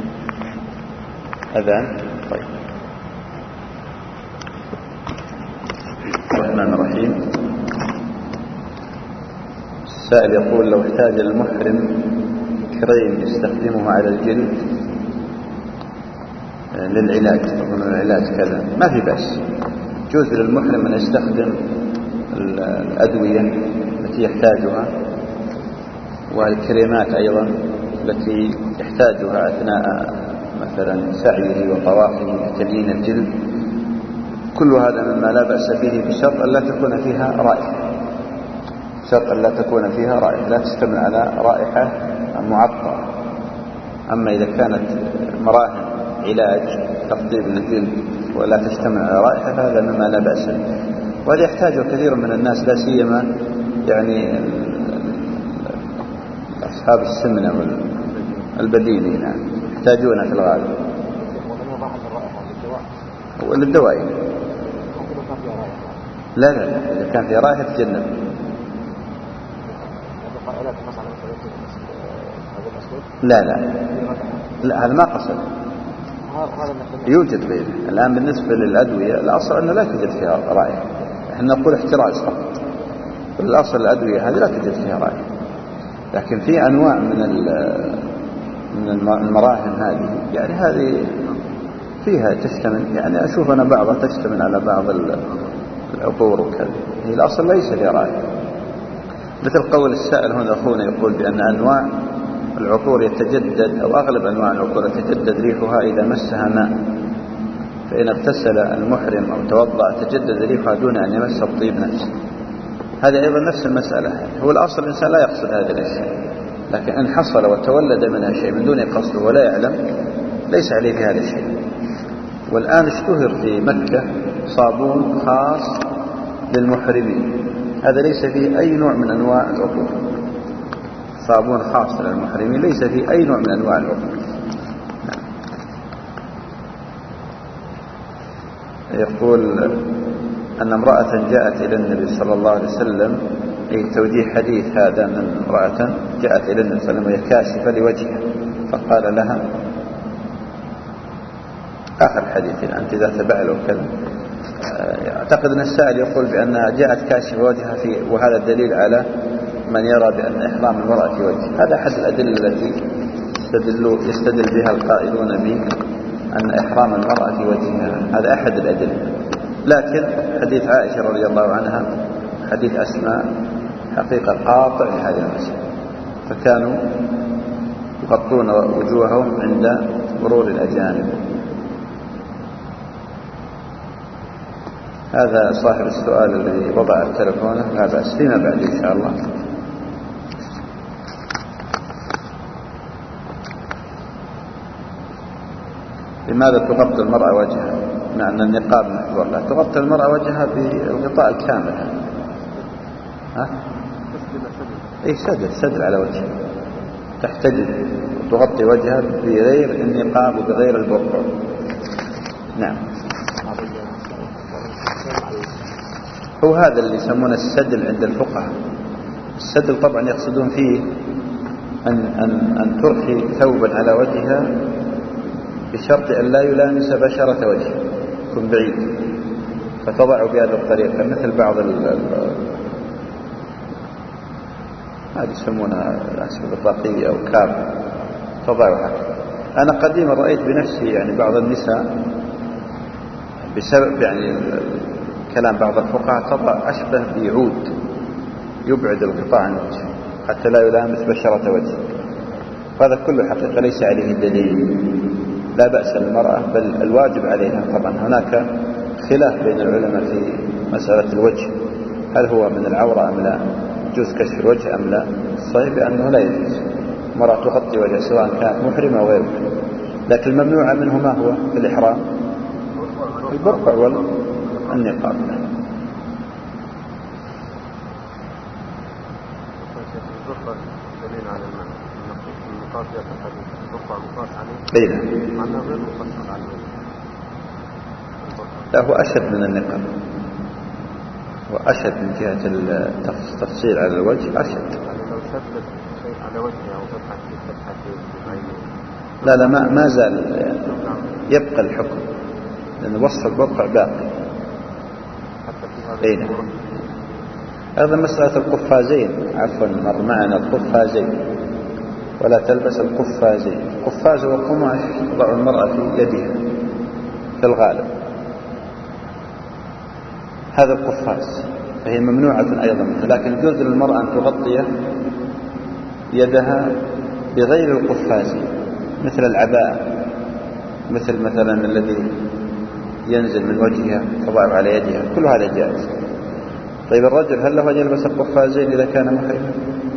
Speaker 1: أذان. طيب. الرحمن الرحيم. السائل يقول لو احتاج المحرم كريم يستخدمه على الجلد للعلاج، أظن العلاج كذا ما في بأس، جوز للمحرم أن يستخدم الأدوية التي يحتاجها والكريمات أيضا التي يحتاجها أثناء مثلا سعيه وطوافه لتليين الجلد. كل هذا مما لا بأس به بشرط أن لا تكون فيها رائحة، شرط أن لا تكون فيها رائحة، لا تشتمل على رائحة معطرة. أما إذا كانت مراهم علاج تطيب للجلد ولا تشتمل على رائحة فهذا مما لا بأس به، وهذا يحتاجه كثير من الناس، لا سيما يعني أصحاب السمنة والبديلين يعني يحتاجونها في الغالب وللدواء. لا لا لا، إذا كان في رائحة تجنب. لا لا لا، هذا ما قصد، يوجد غيره. الآن بالنسبة للأدوية الأصل أنه لا توجد فيها رائحة، احنا نقول احتراز فقط. الأصل الأدوية هذه لا توجد فيها رائحة، لكن في أنواع من من المراهم هذه يعني هذه فيها تشتمل، يعني أشوف أنا بعضها تشتمل على بعض العطور وكذا، هي الأصل ليس فيها رائحة. مثل قول السائل هنا أخونا يقول بأن أنواع العطور يتجدد أو أغلب أنواع العطور يتجدد ريحها إذا مسها ماء، فإن اغتسل المحرم أو توضأ تجدد ريحها دون أن يمس الطيب نفسه. هذا أيضا نفس المسألة. هو الأصل الإنسان لا يقصد هذه الأشياء، لكن إن حصل وتولد منها شيء من دون قصده ولا يعلم ليس عليه في هذا الشيء. والآن اشتهر في مكة صابون خاص للمحرمين، هذا ليس فيه أي نوع من أنواع العطور، صابون خاص للمحرمين ليس فيه أي نوع من أنواع العطور. يقول أن امرأة جاءت إلى النبي صلى الله عليه وسلم، أي توجيه حديث هذا من امرأة جاءت إلى النبي صلى الله عليه وسلم وهي كاشفة لوجهها، فقال لها آخر حديث أنت ذات بعل وكذا. أعتقد أن السائل يقول بأنها جاءت كاشفة وجهها في، وهذا الدليل على من يرى بأن إحرام المرأة في وجهها. هذا أحد الأدلة التي يستدل, يستدل بها القائلون بأن إحرام المرأة في وجهها، هذا أحد الأدلة. لكن حديث عائشة رضي الله عنها حديث أسماء حقيقة قاطع لهذه المسألة، فكانوا يغطون وجوههم عند مرور الأجانب. هذا صاحب السؤال الذي وضع تلفونه، لا بأس فيما بعد إن شاء الله. لماذا تغطي المرأة وجهها؟ مع أن النقاب محظور لا تغطي المرأة وجهها بالغطاء الكامل. ها؟ اي سدل سدل على وجهها، تحتجب وتغطي وجهها بغير النقاب وبغير البرقع. نعم. هو هذا اللي يسمونه السدل عند الفقهاء. السدل طبعا يقصدون فيه أن, أن, أن ترخي ثوبا على وجهها بشرط أن لا يلامس بشرة وجهها، يكون بعيد، فتضع بهذه الطريقة مثل بعض ال هذه يسمونها أسفل الرقية أو كاب، تضعها. أنا قديما رأيت بنفسي يعني بعض النساء بسبب يعني كلام بعض الفقهاء تضع أشبه بعود يبعد الغطاء عن وجهه حتى لا يلامس بشرة وجهه. هذا كله حقيقة ليس عليه دليل، لا بأس للمرأة، بل الواجب عليها. طبعا هناك خلاف بين العلماء في مسألة الوجه، هل هو من العورة أم لا، يجوز كشف الوجه أم لا. الصحيح بأنه لا يجوز المرأة تغطي وجهها سواء كانت محرمة أو غير محرمة، لكن الممنوع منه ما هو في الإحرام؟ البرقع والنقاب. اي نعم. لا هو أشد من النقاب، وأشد من جهة التفصيل على الوجه أشد. لا لا ما, ما زال يبقى الحكم، لأن وصف البرقع باقي. اي نعم. هذا مسألة القفازين، عفوا مر معنا القفازين، ولا تلبس القفازين. القفاز هو قماش تضع المرأة في يدها في الغالب، هذا القفاز، فهي ممنوعة أيضا، لكن يجوز للمرأة أن تغطي يدها بغير القفاز، مثل العباءة، مثل مثلا الذي ينزل من وجهها تضع على يدها، كل هذا جائز. طيب الرجل هل له أن يلبس القفازين إذا كان محرما؟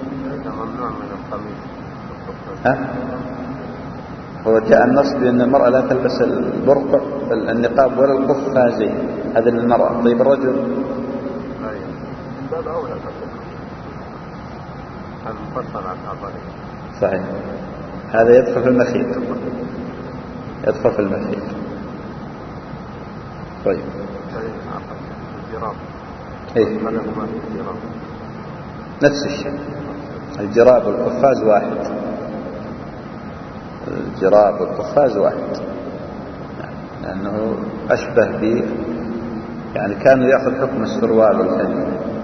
Speaker 1: ها؟ هو جاء النص بأن المرأة لا تلبس البرقع النقاب ولا القفازين، هذا للمرأة. طيب الرجل صحيح، هذا يدخل في المخيط، يدخل في المخيط. طيب إيه؟ نفس الشيء، الجراب والقفاز واحد، الجراب والقفاز واحد، لأنه أشبه ب يعني كانوا يأخذ حكم السروال والثاني.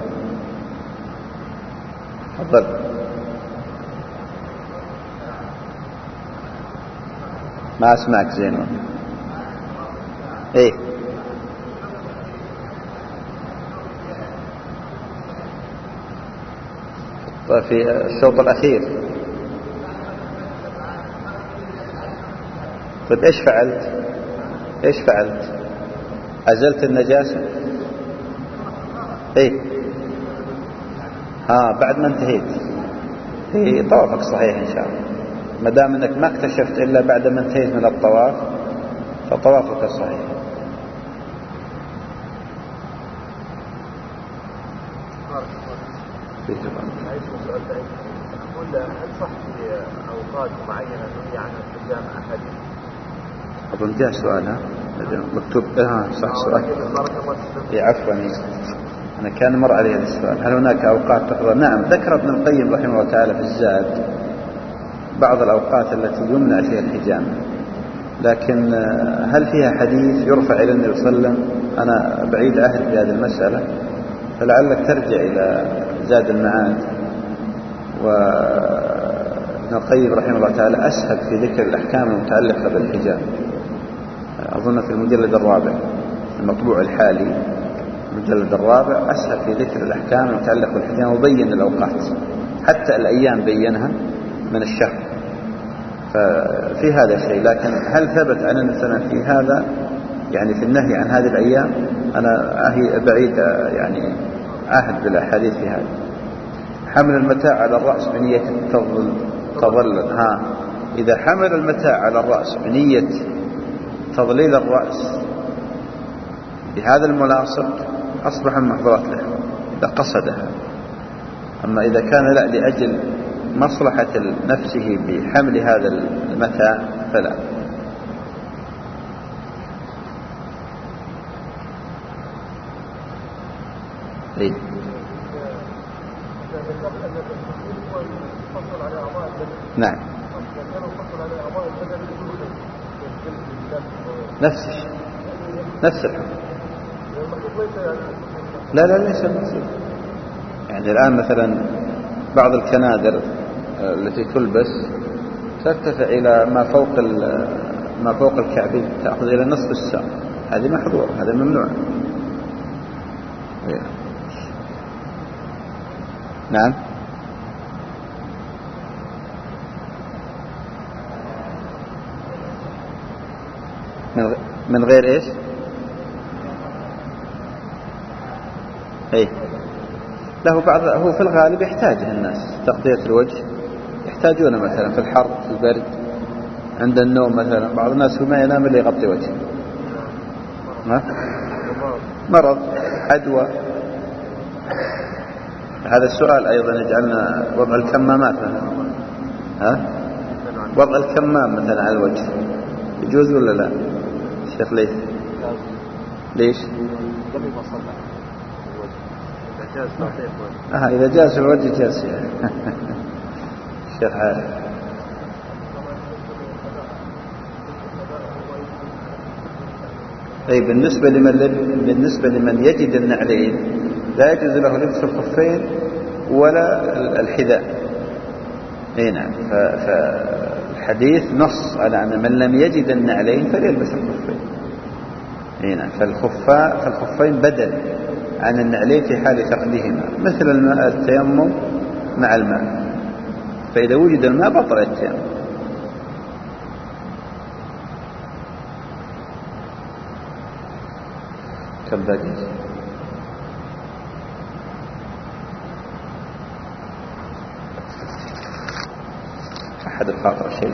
Speaker 1: تفضل. ما أسمعك زين. إيه في الشوط الأخير. طيب إيش فعلت؟ إيش فعلت؟ أزلت النجاسة؟ إيه ها بعد ما انتهيت. إيه طوافك صحيح إن شاء الله، ما دام أنك ما اكتشفت إلا بعد ما انتهيت من الطواف فطوافك صحيح.
Speaker 2: أقول هل صح في أوقات معينة نهي عن الحجام أحاديث؟
Speaker 1: أظن جاء سؤالها مكتوب. اه صح سؤال. إيه عفوا، أنا كان مر علي هذا السؤال، هل هناك أوقات تحضر؟ نعم، ذكر ابن القيم رحمه الله تعالى في الزاد بعض الأوقات التي يمنع فيها الحجامة، لكن هل فيها حديث يرفع إلى النبي صلى الله عليه وسلم؟ أنا بعيد عهد في هذه المسألة، فلعلك ترجع إلى زاد المعاد، وابن القيم رحمه الله تعالى أسهب في ذكر الأحكام المتعلقة بالحجاب، أظن في المجلد الرابع المطبوع الحالي، المجلد الرابع أسهب في ذكر الأحكام المتعلقة بالحجاب وبين الأوقات، حتى الأيام بينها من الشهر، ففي هذا شيء. لكن هل ثبت عن النبي في هذا يعني في النهي عن هذه الأيام؟ أنا بعيد يعني عهد بالأحاديث في هذا. حمل المتاع على الرأس بنية تظلل، ها إذا حمل المتاع على الرأس بنية تضليل الرأس بهذا الملاصق أصبح من محظورات الإحرام إذا قصدها. أما إذا كان لا لأجل مصلحة نفسه بحمل هذا المتاع فلا. إيه؟ نعم نفس الشيء نفس الحكم. لا لا ليس المقصود. يعني الآن مثلا بعض الكنادر التي تلبس ترتفع إلى ما فوق ما فوق الكعبين، تأخذ إلى نصف الساق، هذه محظورة، هذا ممنوع. نعم من غير إيش؟ أي له بعض، هو في الغالب يحتاجه الناس تغطية الوجه، يحتاجونه مثلا في الحر في البرد عند النوم مثلا. بعض الناس ما ينام إلا يغطي وجهه، مرض عدوى. هذا السؤال أيضا يجعلنا وضع الكمامات مثلا، ها؟ وضع الكمام مثلا على الوجه يجوز ولا لا شيخ ليث؟ ليش؟ آه إذا جاز في الوجه جاز الشيخ عارف. أي بالنسبة لمن بالنسبة لمن يجد النعلين لا يجوز له لبس الخفين ولا الحذاء. أي نعم. فالحديث نص على أن من لم يجد النعلين فليلبس الخفين. أي نعم. فالخفاء فالخفين بدل عن النعلين في حال فقدهما، مثل الماء التيمم مع الماء، فإذا وجد الماء بطل التيمم. كم باقي؟ أحد الخاطر شيء؟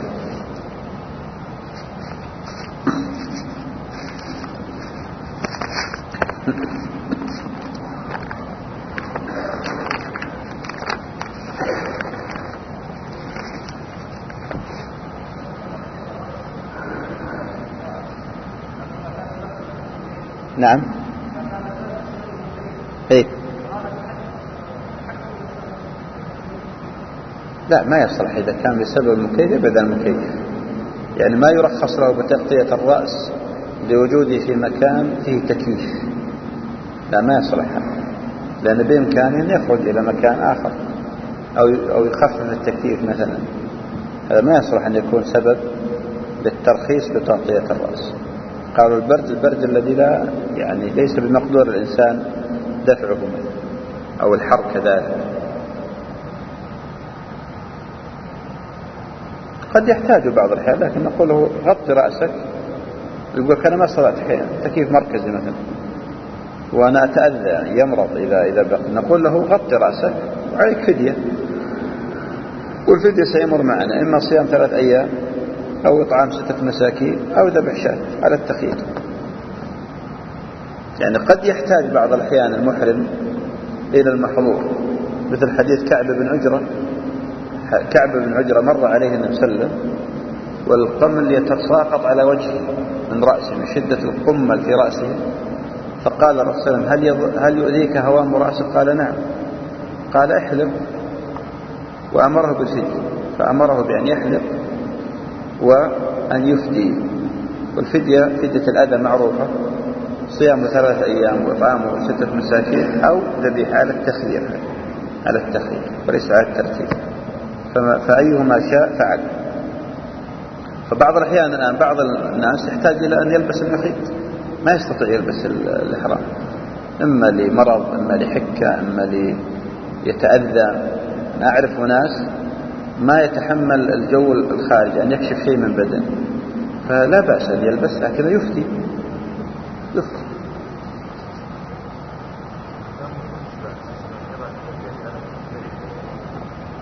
Speaker 1: نعم. ايه لا ما يصلح إذا كان بسبب مكيف بدل المكيف. يعني ما يرخص له بتغطية الرأس لوجوده في مكان فيه تكييف، لا ما يصلح، لأن بإمكانه أن يخرج إلى مكان آخر أو أو يخفف التكييف مثلا. هذا ما يصلح أن يكون سبب للترخيص بتغطية الرأس. قالوا البرد البرد الذي لا يعني ليس بمقدور الإنسان دفعه منه، أو الحر كذلك. قد يحتاج بعض الأحيان، لكن نقول له غطي رأسك. يقول أنا ما صلت حين تكييف مركزي مثلا وأنا أتأذى يعني يمرض إذا إذا بقى، نقول له غطي رأسك وعليك فدية، والفدية سيمر معنا إما صيام ثلاث أيام أو إطعام ستة مساكين أو ذبح شاة على التخيير. يعني قد يحتاج بعض الأحيان المحرم إلى المحظور، مثل حديث كعب بن عجرة. كعب بن عجرة مر عليه النبي صلى الله عليه وسلم والقمل يتساقط على وجهه من رأسه من شدة القمل في رأسه، فقال الرسول صلى الله عليه وسلم هل يؤذيك هوام رأسك؟ قال نعم. قال احلق، وأمره بالفدية، فأمره بأن يحلق وأن يفدي. والفدية فدية الأذى معروفة، صيام ثلاثة أيام وإطعامه ستة مساكين أو ذبيحة على التخيير، على التخيير وليس على الترتيب، فأيهما شاء فعل. فبعض الأحيان الآن بعض الناس يحتاج إلى أن يلبس المخيط، ما يستطيع يلبس الإحرام، إما لمرض إما لحكة إما ليتأذى. أعرف ناس ما يتحمل الجو الخارجي أن يكشف شيء من بدن، فلا بأس أن يلبس، لكن يفتي يفتي.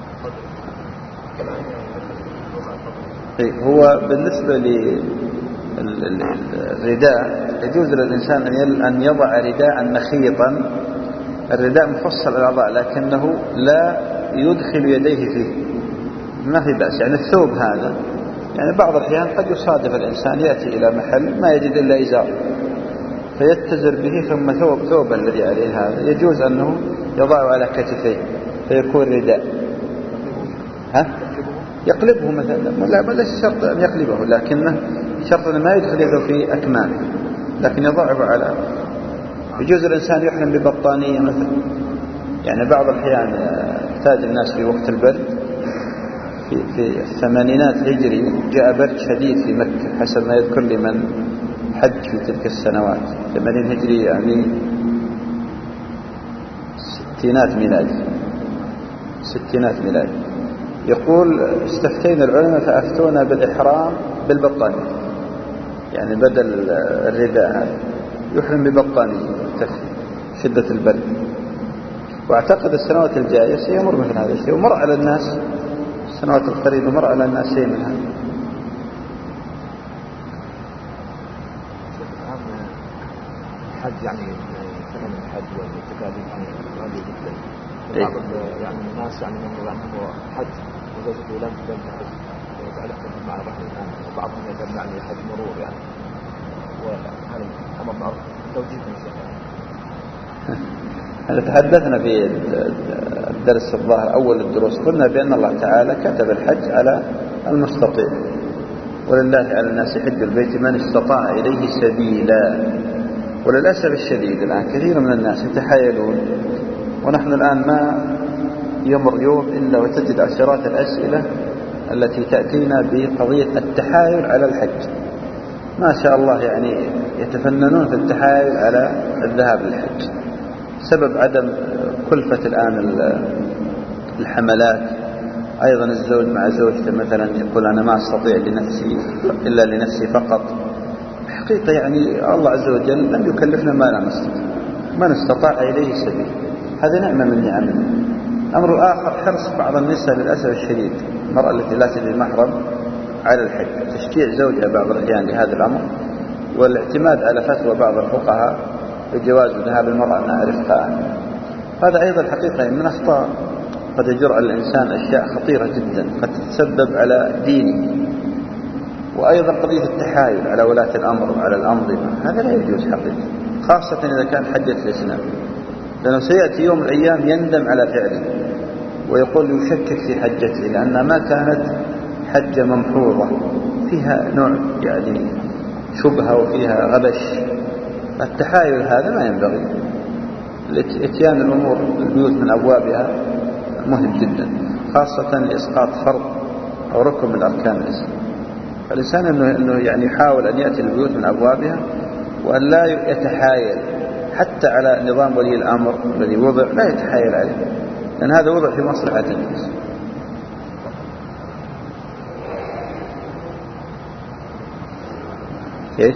Speaker 1: هو بالنسبة الرداء يجوز للإنسان أن يضع رداء نخيطا، الرداء مفصل الأعضاء لكنه لا يدخل يديه فيه، ما في بأس. يعني الثوب هذا يعني بعض الأحيان قد يصادف الإنسان يأتي إلى محل ما يجد إلا إزار فيتزر به، ثم ثوب ثوب الذي عليه هذا يجوز أنه يضعه على كتفيه فيكون رداء. ها؟ يقلبه مثلا، لا ليس شرط أن يقلبه، لكنه شرط أن ما يدخل يده في أكمامه، لكن يضعه على. يجوز الإنسان يحرم ببطانية مثلا، يعني بعض الأحيان يحتاج الناس في وقت البرد، في, في الثمانينات هجري جاء برد شديد في مكة حسب ما يذكر لي من حج في تلك السنوات، ثمانين هجري يعني ستينات ميلادي ستينات ميلادي. يقول استفتينا العلماء فأفتونا بالإحرام بالبطانية، يعني بدل الرداء هذا يحرم ببطانية تكفي شدة البرد. واعتقد السنوات الجاية سيمر مثل هذا الشيء، ومر على الناس السنوات القريبة مر على الناس شيء من هذا.
Speaker 2: الحج يعني ثمن الحج والتكاليف يعني غالية جدا. بعض يعني الناس يعني من يعني هو حج وزوجته لم لم تحج وتعلق مع الرحل الآن، وبعضهم يقول يعني حج مرور يعني، وهذا أمر معروف توجيه من الشيخ.
Speaker 1: هذا تحدثنا في الدرس الظاهر أول الدروس، قلنا بأن الله تعالى كتب الحج على المستطيع، ولله على الناس حج البيت من استطاع إليه سبيلا. وللأسف الشديد الآن كثير من الناس يتحايلون، ونحن الآن ما يمر يوم إلا وتجد عشرات الأسئلة التي تأتينا بقضية التحايل على الحج. ما شاء الله يعني يتفننون في التحايل على الذهاب للحج، سبب عدم كلفة الآن الحملات. أيضا الزوج مع زوجته مثلا يقول أنا ما أستطيع لنفسي إلا لنفسي فقط. حقيقة يعني الله عز وجل لم يكلفنا ما لا نستطيع، من استطاع إليه سبيل، هذا نعمة من نعمه. أمر آخر حرص بعض النساء للأسف الشديد، المرأة التي لا تجد محرم على الحج، تشجيع زوجها بعض الأحيان لهذا الأمر، والاعتماد على فتوى بعض الفقهاء بجواز ذهاب المرأة مع رفقائها. هذا أيضا حقيقة من أخطاء قد يجرأ الإنسان أشياء خطيرة جدا قد تتسبب على دينه. وأيضا قضية التحايل على ولاة الأمر وعلى الأنظمة، هذا لا يجوز حقيقة، خاصة إذا كان حجة الإسلام، لأنه سيأتي يوم من الأيام يندم على فعله ويقول يشكك في حجته، لأنها ما كانت حجة ممحوظة فيها نوع يعني شبهة وفيها غبش. التحايل هذا ما ينبغي، اتيان الأمور البيوت من أبوابها مهم جدا، خاصة لإسقاط فرض أو ركن من أركان الإسلام. فالإنسان إنه, إنه يعني يحاول أن يأتي البيوت من أبوابها وأن لا يتحايل حتى على نظام ولي الأمر الذي وضع، لا يتحايل عليه، لأن هذا وضع في مصلحة الناس. إيه؟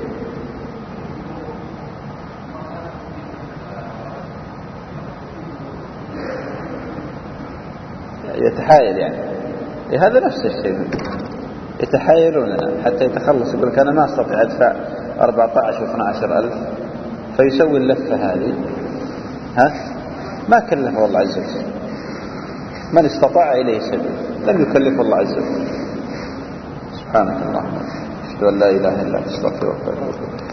Speaker 1: يتحايل يعني إيه، هذا نفس الشيء، يتحايلون حتى يتخلص، يقول لك أنا ما أستطيع أدفع أربعة عشر واثني عشر ألف، فيسوي اللفة هذه. ها؟ ما كلفه الله عز وجل، من استطاع إليه سبيل، لم يكلف الله عز وجل. سبحانك اللهم أشهد أن لا إله إلا أنت أستغفرك وأتوب إليك.